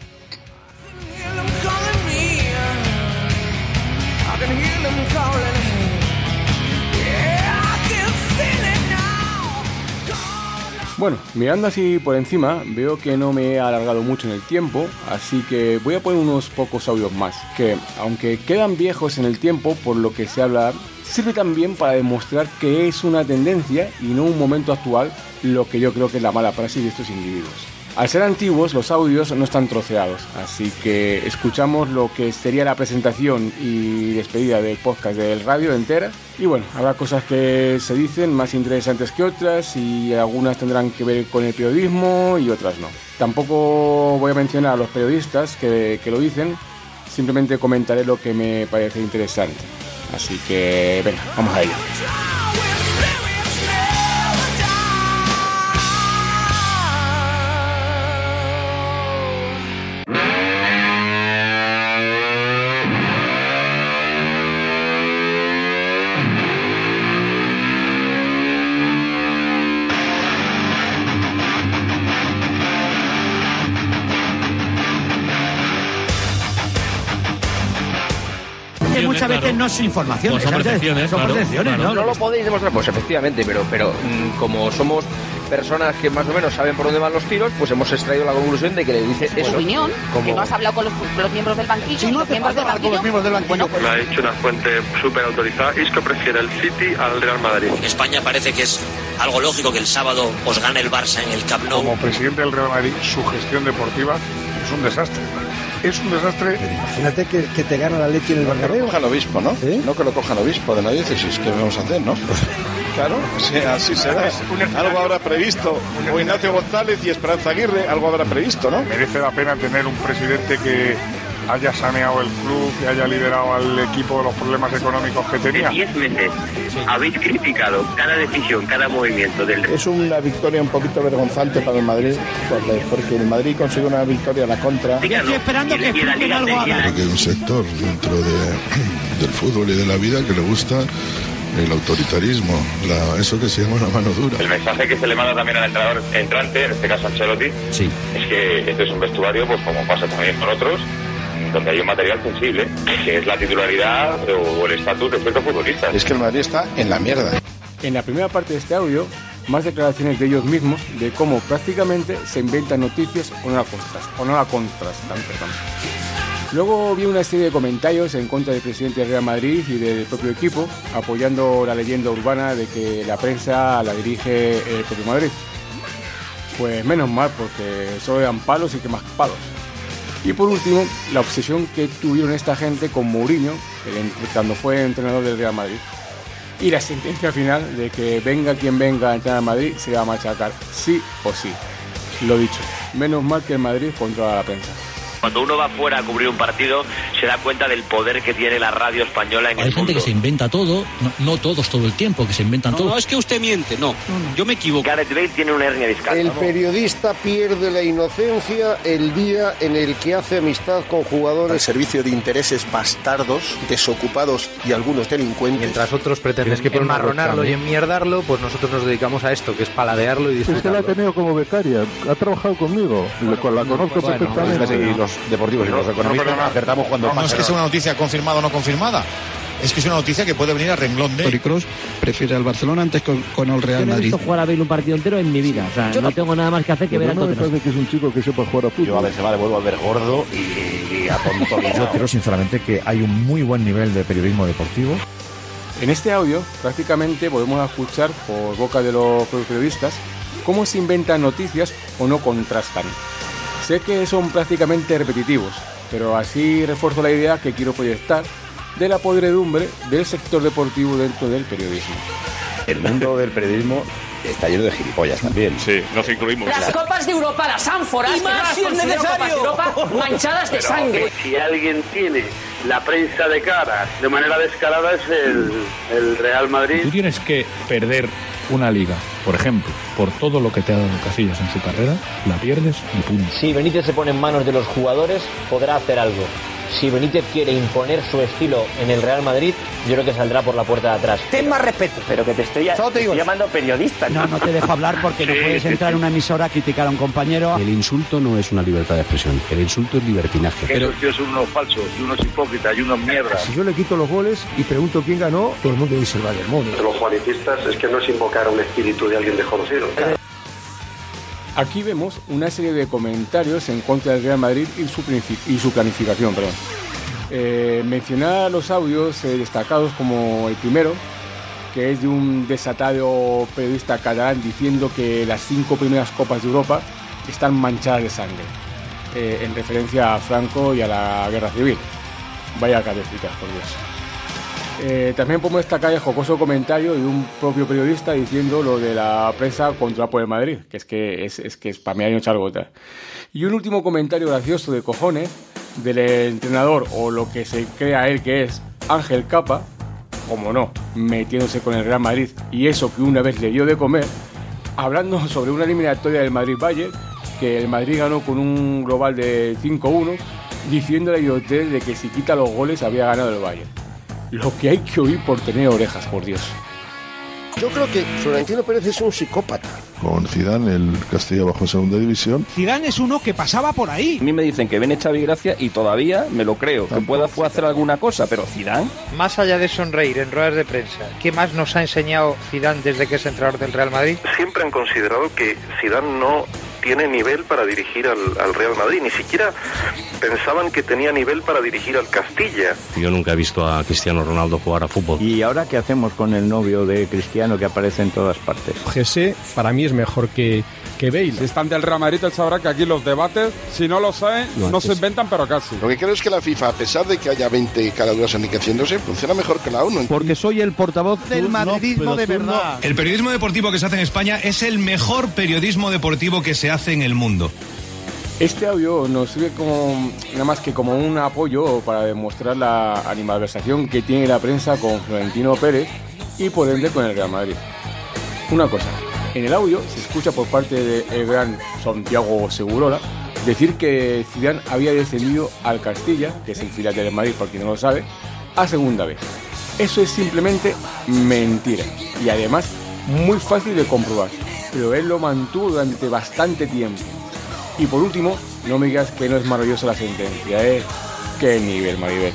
Bueno, mirando así por encima, veo que no me he alargado mucho en el tiempo, así que voy a poner unos pocos audios más, que aunque quedan viejos en el tiempo por lo que se habla, sirve también para demostrar que es una tendencia y no un momento actual, lo que yo creo que es la mala praxis de estos individuos. Al ser antiguos, los audios no están troceados, así que escuchamos lo que sería la presentación y despedida del podcast del radio entera. Y bueno, habrá cosas que se dicen más interesantes que otras, y algunas tendrán que ver con el periodismo y otras no. Tampoco voy a mencionar a los periodistas que, que lo dicen, simplemente comentaré lo que me parece interesante. Así que venga, vamos a ello. Muchas veces claro. No es información, pues son percepciones, son claro, percepciones, claro. ¿no? No lo podéis demostrar, pues efectivamente, pero, pero mmm, como somos personas que más o menos saben por dónde van los tiros, pues hemos extraído la conclusión de que le dice su eso. opinión, como... que no has hablado con los, los miembros del banquillo, sí, no los, miembros del banquillo. con los miembros del banquillo. Bueno, pues... Lo ha dicho una fuente súper autorizada. Isco prefiere el City al Real Madrid. España parece que es algo lógico que el sábado os gane el Barça en el Camp Nou. Como presidente del Real Madrid, su gestión deportiva es un desastre. Es un desastre. Pero imagínate que, que te gana la Leti en el no, Bernabéu. Que lo coja el obispo, ¿no? ¿Eh? No que lo coja el obispo de la diócesis. ¿Qué vamos a hacer, no? Claro, sí, así será. Algo habrá previsto. O Ignacio González y Esperanza Aguirre, algo habrá previsto, ¿no? Merece la pena tener un presidente que haya saneado el club, que haya liderado al equipo de los problemas económicos que tenía. De diez meses habéis criticado cada decisión, cada movimiento del... Es una victoria un poquito vergonzante para el Madrid, porque el Madrid consiguió una victoria a la contra. Yo estoy esperando que expliquen algo a Creo que hay un sector dentro de, del fútbol y de la vida que le gusta el autoritarismo, la, eso que se llama la mano dura. El mensaje que se le manda también al entrenador entrante, en este caso Ancelotti, sí. Es que este es un vestuario, pues como pasa también con otros, donde hay un material sensible, que es la titularidad o el estatus de ciertos futbolistas. Es que el Madrid está en la mierda. En la primera parte de este audio, más declaraciones de ellos mismos de cómo prácticamente se inventan noticias o no la contrastan, o no la contrastan, perdón. Luego vi una serie de comentarios en contra del presidente del Real Madrid y del propio equipo, apoyando la leyenda urbana de que la prensa la dirige el propio Madrid. Pues menos mal, porque solo dan palos y que más palos. Y por último, la obsesión que tuvieron esta gente con Mourinho, cuando fue entrenador del Real Madrid. Y la sentencia final de que venga quien venga a entrenar a Madrid se va a machacar, sí o sí. Lo dicho, menos mal que el Madrid controla la prensa. Cuando uno va fuera a cubrir un partido, se da cuenta del poder que tiene la radio española en Hay el mundo. Hay gente que se inventa todo, no, no todos todo el tiempo, que se inventan no, todo. No, es que usted miente, no. no, no. Yo me equivoco. Gareth Bale tiene una hernia discal. El periodista pierde la inocencia el día en el que hace amistad con jugadores al servicio de intereses bastardos, desocupados y algunos delincuentes. Mientras otros pretenden que enmarronarlo y enmierdarlo, pues nosotros nos dedicamos a esto, que es paladearlo y disfrutarlo. Usted la ha tenido como becaria, ha trabajado conmigo, bueno, la conozco bueno, perfectamente. Bueno, deportivos y los economistas no, no, acertamos cuando no, pasa. No es que sea una noticia confirmada o no confirmada. es que es una noticia que puede venir a renglón de... Toni Kroos prefiere al Barcelona antes con, con el Real Yo no he Madrid. visto jugar a Bale un partido entero en mi vida. O sea, Yo no no- tengo nada más que hacer que ver a Tottenham. que es un chico que sepa jugar a fútbol. Yo a Benzema le vuelvo a ver gordo y, y a tonto. Yo creo sinceramente que hay un muy buen nivel de periodismo deportivo. En este audio prácticamente podemos escuchar por boca de los periodistas cómo se inventan noticias o no contrastan. Sé que son prácticamente repetitivos, pero así refuerzo la idea que quiero proyectar de la podredumbre del sector deportivo dentro del periodismo. El mundo del periodismo está lleno de gilipollas también. Sí, nos incluimos. Las copas de Europa, las ánforas, Y más si es necesario. Europa, manchadas de sangre. Si alguien tiene la prensa de cara de manera descarada es el, el Real Madrid. Tú tienes que perder una liga, por ejemplo, por todo lo que te ha dado Casillas en su carrera, la pierdes y punto. Si Benítez se pone en manos de los jugadores, podrá hacer algo. Si Benítez quiere imponer su estilo en el Real Madrid, yo creo que saldrá por la puerta de atrás. Ten más respeto. Pero que te estoy, Solo te digo, llamando periodista. No, no te dejo hablar porque no Sí, puedes sí, entrar sí. en una emisora a criticar a un compañero. El insulto no es una libertad de expresión, el insulto es libertinaje. Pero tíos son unos falsos, y unos hipócritas y unos mierdas. Si yo le quito los goles y pregunto quién ganó, todo el mundo dice el Bayern Múnich. Los juanitistas es que no es invocar un espíritu de alguien desconocido. Aquí vemos una serie de comentarios en contra del Real Madrid y su, planifi- y su planificación. Perdón. Eh, mencionar los audios eh, destacados como el primero, que es de un desatado periodista catalán diciendo que las cinco primeras Copas de Europa están manchadas de sangre, eh, en referencia a Franco y a la Guerra Civil. Vaya cabecitas, por Dios. Eh, también podemos destacar el jocoso comentario de un propio periodista diciendo lo de la prensa contra por el Madrid, que es que es, es que es para mí hay no echar gota. Y un último comentario gracioso de cojones del entrenador, o lo que se crea él que es Ángel Capa, como no, metiéndose con el Real Madrid, y eso que una vez le dio de comer, hablando sobre una eliminatoria del Madrid-Bayern, que el Madrid ganó con un global de cinco uno, diciendo la idiotez de que si quita los goles había ganado el Bayern. Lo que hay que oír por tener orejas, por Dios. Yo creo que Florentino Pérez es un psicópata. Con Zidane, el Castilla bajo segunda división. Zidane es uno que pasaba por ahí. A mí me dicen que viene Xavi Gracia y todavía me lo creo, que pueda hacer alguna cosa, pero Zidane... Más allá de sonreír en ruedas de prensa, ¿qué más nos ha enseñado Zidane desde que es entrenador del Real Madrid? Siempre han considerado que Zidane no tiene nivel para dirigir al, al Real Madrid, ni siquiera pensaban que tenía nivel para dirigir al Castilla. Yo nunca he visto a Cristiano Ronaldo jugar a fútbol. ¿Y ahora qué hacemos con el novio de Cristiano que aparece en todas partes? José para mí es mejor que, que Bale. Si están del Real Madrid, él sabrá que aquí los debates, si no lo saben, No, no antes. se inventan, pero casi. Lo que creo es que la FIFA, a pesar de que haya veinte caraduras enriqueciéndose, funciona mejor que la ONU. Porque soy el portavoz del madridismo de verdad. El periodismo deportivo que se hace en España es el mejor periodismo deportivo que se hace en el mundo. Este audio nos sirve como nada más que como un apoyo para demostrar la animadversación que tiene la prensa con Florentino Pérez y por ende con el Real Madrid. Una cosa, en el audio se escucha por parte del gran Santiago Segurola decir que Zidane había descendido al Castilla, que es el filial del Madrid por quien no lo sabe, a segunda vez. Eso es simplemente mentira y además muy fácil de comprobar, pero él lo mantuvo durante bastante tiempo. Y por último, no me digas que no es maravillosa la sentencia, ¿eh? ¡Qué nivel, Maribel!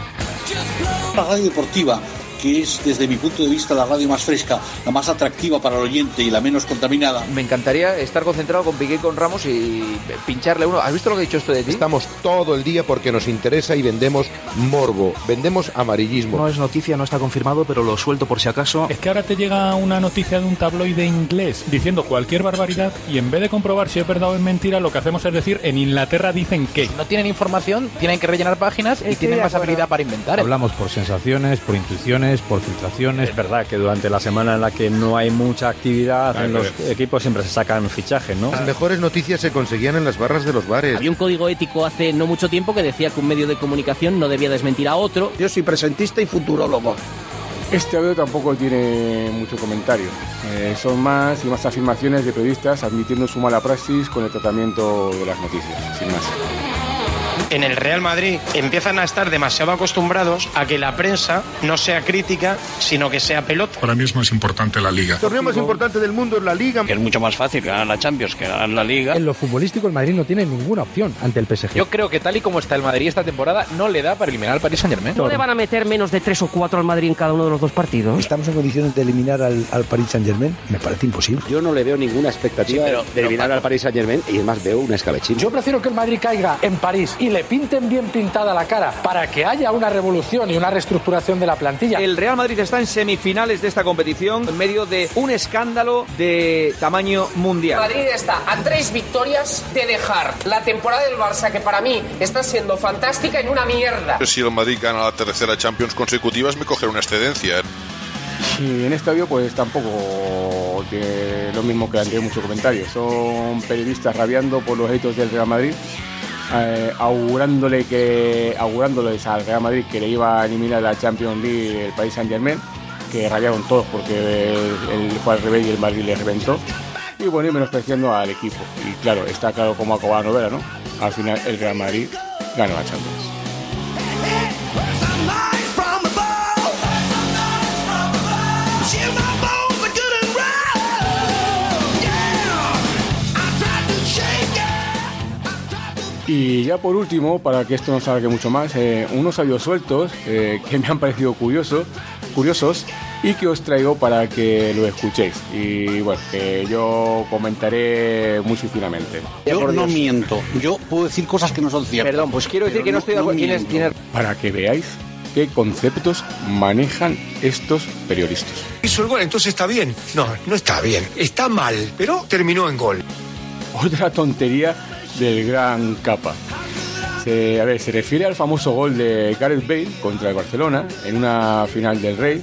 La radio deportiva, que es desde mi punto de vista la radio más fresca, la más atractiva para el oyente y la menos contaminada. Me encantaría estar concentrado con Piqué y con Ramos y pincharle uno. ¿Has visto lo que he dicho esto de ti? Estamos todo el día porque nos interesa y vendemos morbo, vendemos amarillismo. No es noticia, no está confirmado, pero lo suelto por si acaso. Es que ahora te llega una noticia de un tabloide inglés diciendo cualquier barbaridad y en vez de comprobar si es verdad o es mentira, lo que hacemos es decir, en Inglaterra dicen que... Si no tienen información, tienen que rellenar páginas y tienen más habilidad para inventar. Hablamos por sensaciones, por intuiciones, por filtraciones. Es verdad que durante la semana en la que no hay mucha actividad en los equipos siempre se sacan fichajes, ¿no? Las mejores noticias se conseguían en las barras de los bares. Había un código ético hace no mucho tiempo que decía que un medio de comunicación no debía desmentir a otro. Yo soy presentista y futurólogo. Este audio tampoco tiene mucho comentario. Eh, son más y más afirmaciones de periodistas admitiendo su mala praxis con el tratamiento de las noticias, sin más. en el Real Madrid empiezan a estar demasiado acostumbrados a que la prensa no sea crítica, sino que sea pelota. Para mí es más importante la Liga. El torneo más importante del mundo es la Liga. Que es mucho más fácil ganar la Champions que ganar la Liga. En lo futbolístico el Madrid no tiene ninguna opción ante el P S G. Yo creo que tal y como está el Madrid esta temporada no le da para eliminar al Paris Saint-Germain. ¿No le van a meter menos de tres o cuatro al Madrid en cada uno de los dos partidos? ¿Estamos en condiciones de eliminar al, al Paris Saint-Germain? Me parece imposible. Yo no le veo ninguna expectativa sí, pero, de eliminar pero, al Paris Saint-Germain y además veo una escabechina. Yo prefiero que el Madrid caiga en París y le pinten bien pintada la cara para que haya una revolución y una reestructuración de la plantilla. El Real Madrid está en semifinales de esta competición en medio de un escándalo de tamaño mundial. Madrid está a tres victorias de dejar la temporada del Barça, que para mí está siendo fantástica, en una mierda. Si el Madrid gana la tercera Champions consecutivas, me cogerá una excedencia. Y en este audio pues tampoco de lo mismo que antes, muchos comentarios. Son periodistas rabiando por los éxitos del Real Madrid, eh, augurándole que, augurándoles al Real Madrid que le iba a eliminar la Champions League el Paris Saint-Germain, que rabiaron todos porque él fue al revés y el Madrid le reventó. Y bueno, y menospreciando al equipo. Y claro, está claro cómo acabó la novela, ¿no? Al final el Real Madrid ganó la Champions. Y ya por último, para que esto no se alargue mucho más, eh, unos audios sueltos eh, que me han parecido curioso, curiosos y que os traigo para que lo escuchéis. Y bueno, que yo comentaré muy sutilamente. Yo no miento, yo puedo decir cosas que no son ciertas. Perdón, pues quiero decir que no estoy de acuerdo. ¿Quién es? Para que veáis qué conceptos manejan estos periodistas. ¿Hizo el gol? Entonces está bien. No, no está bien. Está mal, pero terminó en gol. Otra tontería del gran capa. Se, a ver, se refiere al famoso gol de Gareth Bale contra el Barcelona en una final del Rey,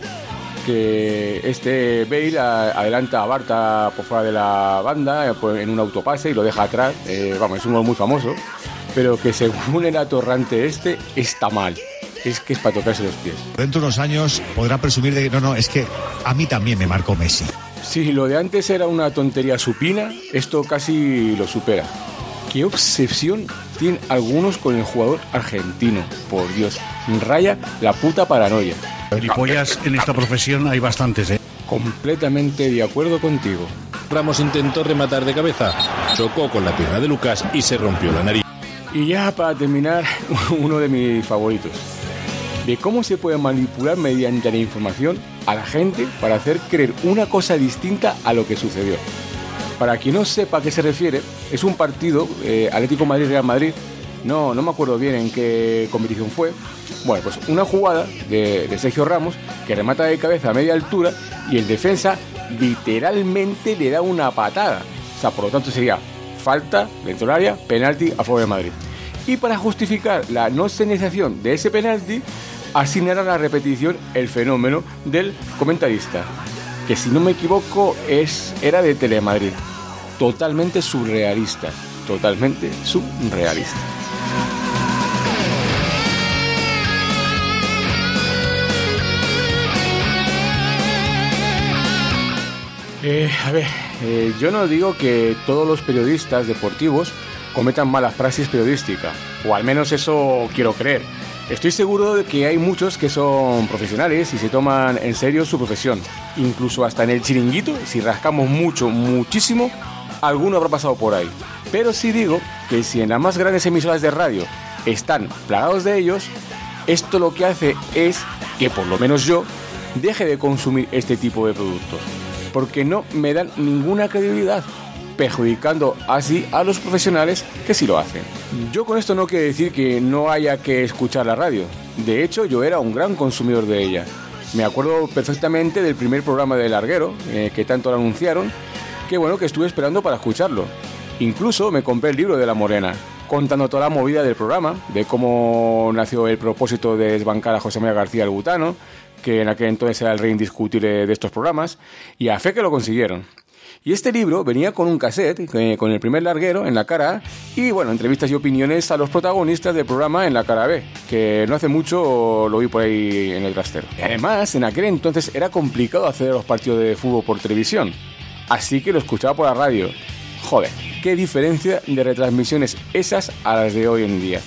que este Bale a, adelanta a Bartra por fuera de la banda eh, pues, en un autopase y lo deja atrás. Eh, vamos, es un gol muy famoso, pero que según el atorrante este está mal. Es que es para tocarse los pies. Dentro de unos años podrá presumir de que no, no, es que a mí también me marcó Messi. Si lo de antes era una tontería supina, esto casi lo supera. ¿Qué obsesión tienen algunos con el jugador argentino? Por Dios, raya la puta paranoia. Gilipollas en esta profesión hay bastantes, ¿eh? Completamente de acuerdo contigo. Ramos intentó rematar de cabeza, chocó con la pierna de Lucas y se rompió la nariz. Y ya para terminar, uno de mis favoritos. De cómo se puede manipular mediante la información a la gente para hacer creer una cosa distinta a lo que sucedió. Para quien no sepa a qué se refiere, es un partido, eh, Atlético Madrid-Real Madrid, no, no me acuerdo bien en qué competición fue. Bueno, pues una jugada de, de Sergio Ramos que remata de cabeza a media altura y el defensa literalmente le da una patada. O sea, por lo tanto sería falta dentro del área, penalti a favor de Madrid. Y para justificar la no señalización de ese penalti, asignar a la repetición el fenómeno del comentarista, que si no me equivoco es, era de Telemadrid. Totalmente surrealista, totalmente surrealista. Eh, a ver, eh, yo no digo que todos los periodistas deportivos cometan malas praxis periodísticas, o al menos eso quiero creer. Estoy seguro de que hay muchos que son profesionales y se toman en serio su profesión. Incluso hasta en el chiringuito, si rascamos mucho, muchísimo, alguno habrá pasado por ahí. Pero sí digo que si en las más grandes emisoras de radio están plagados de ellos, esto lo que hace es que por lo menos yo deje de consumir este tipo de productos, porque no me dan ninguna credibilidad, perjudicando así a los profesionales que sí lo hacen. Yo con esto no quiero decir que no haya que escuchar la radio. De hecho, yo era un gran consumidor de ella. Me acuerdo perfectamente del primer programa de Larguero, eh, que tanto lo anunciaron, que bueno, que estuve esperando para escucharlo. Incluso me compré el libro de La Morena, contando toda la movida del programa, de cómo nació el propósito de desbancar a José María García el Butano, que en aquel entonces era el rey indiscutible de estos programas, y a fe que lo consiguieron. Y este libro venía con un cassette, eh, con el primer larguero en la cara A, y bueno, entrevistas y opiniones a los protagonistas del programa en la cara B, que no hace mucho lo vi por ahí en el trastero. Y además, en aquel entonces era complicado acceder a los partidos de fútbol por televisión, así que lo escuchaba por la radio. Joder, qué diferencia de retransmisiones esas a las de hoy en día.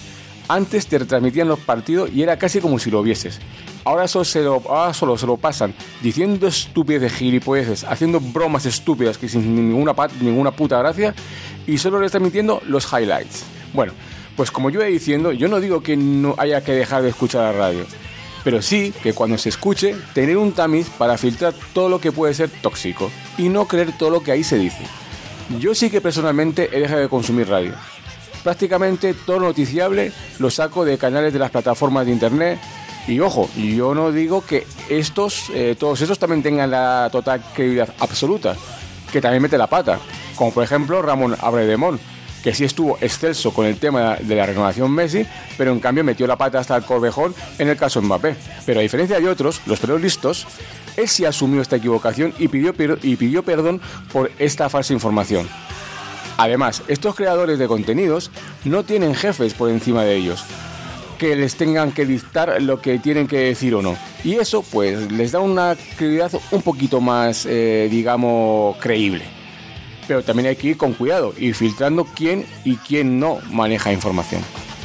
Antes te retransmitían los partidos y era casi como si lo vieses. Ahora solo se lo, ahora solo se lo pasan diciendo estupideces, gilipolleces, haciendo bromas estúpidas que sin ninguna, ninguna puta gracia, y solo retransmitiendo los highlights. Bueno, pues como yo iba diciendo, yo no digo que no haya que dejar de escuchar la radio, pero sí que cuando se escuche, tener un tamiz para filtrar todo lo que puede ser tóxico y no creer todo lo que ahí se dice. Yo sí que personalmente he dejado de consumir radio. Prácticamente todo lo noticiable lo saco de canales de las plataformas de internet. Y ojo, yo no digo que estos, eh, todos estos también tengan la total credibilidad absoluta, que también mete la pata, como por ejemplo Ramón Abredemón, que sí estuvo excelso con el tema de la renovación Messi, pero en cambio metió la pata hasta el Corvejón en el caso Mbappé. Pero a diferencia de otros, los pelos listos, él sí asumió esta equivocación y pidió, y pidió perdón por esta falsa información. Además, estos creadores de contenidos no tienen jefes por encima de ellos, que les tengan que dictar lo que tienen que decir o no. Y eso, pues, les da una credibilidad un poquito más, eh, digamos, creíble. Pero también hay que ir con cuidado y filtrando quién y quién no maneja información.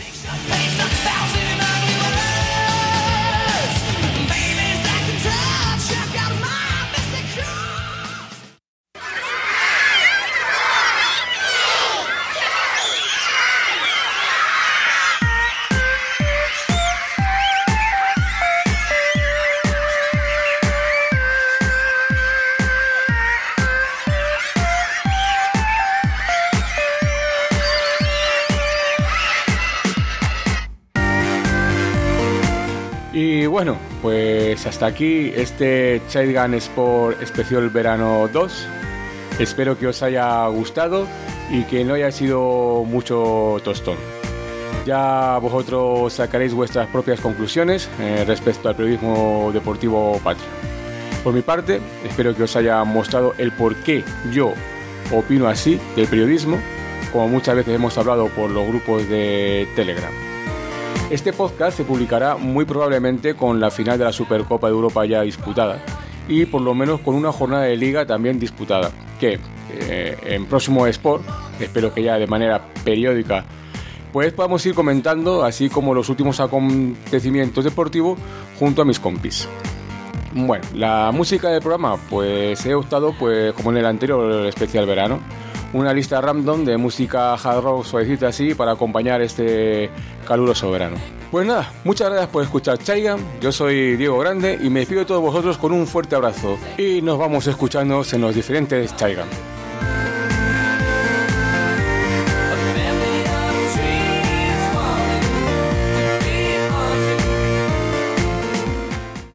Y bueno, pues hasta aquí este Chaigan Sport Especial Verano dos. Espero que os haya gustado y que no haya sido mucho tostón. Ya vosotros sacaréis vuestras propias conclusiones eh, respecto al periodismo deportivo patrio. Por mi parte, espero que os haya mostrado el por qué yo opino así del periodismo, como muchas veces hemos hablado por los grupos de Telegram. Este podcast se publicará muy probablemente con la final de la Supercopa de Europa ya disputada y por lo menos con una jornada de liga también disputada, que eh, en próximo Sport, espero que ya de manera periódica, pues podamos ir comentando, así como los últimos acontecimientos deportivos junto a mis compis. Bueno, la música del programa, pues he optado, pues como en el anterior especial verano, una lista random de música hard rock suavecita así para acompañar este caluroso verano. Pues nada, muchas gracias por escuchar Chaigan, yo soy Diego Grande y me despido de todos vosotros con un fuerte abrazo y nos vamos escuchando en los diferentes Chaigan.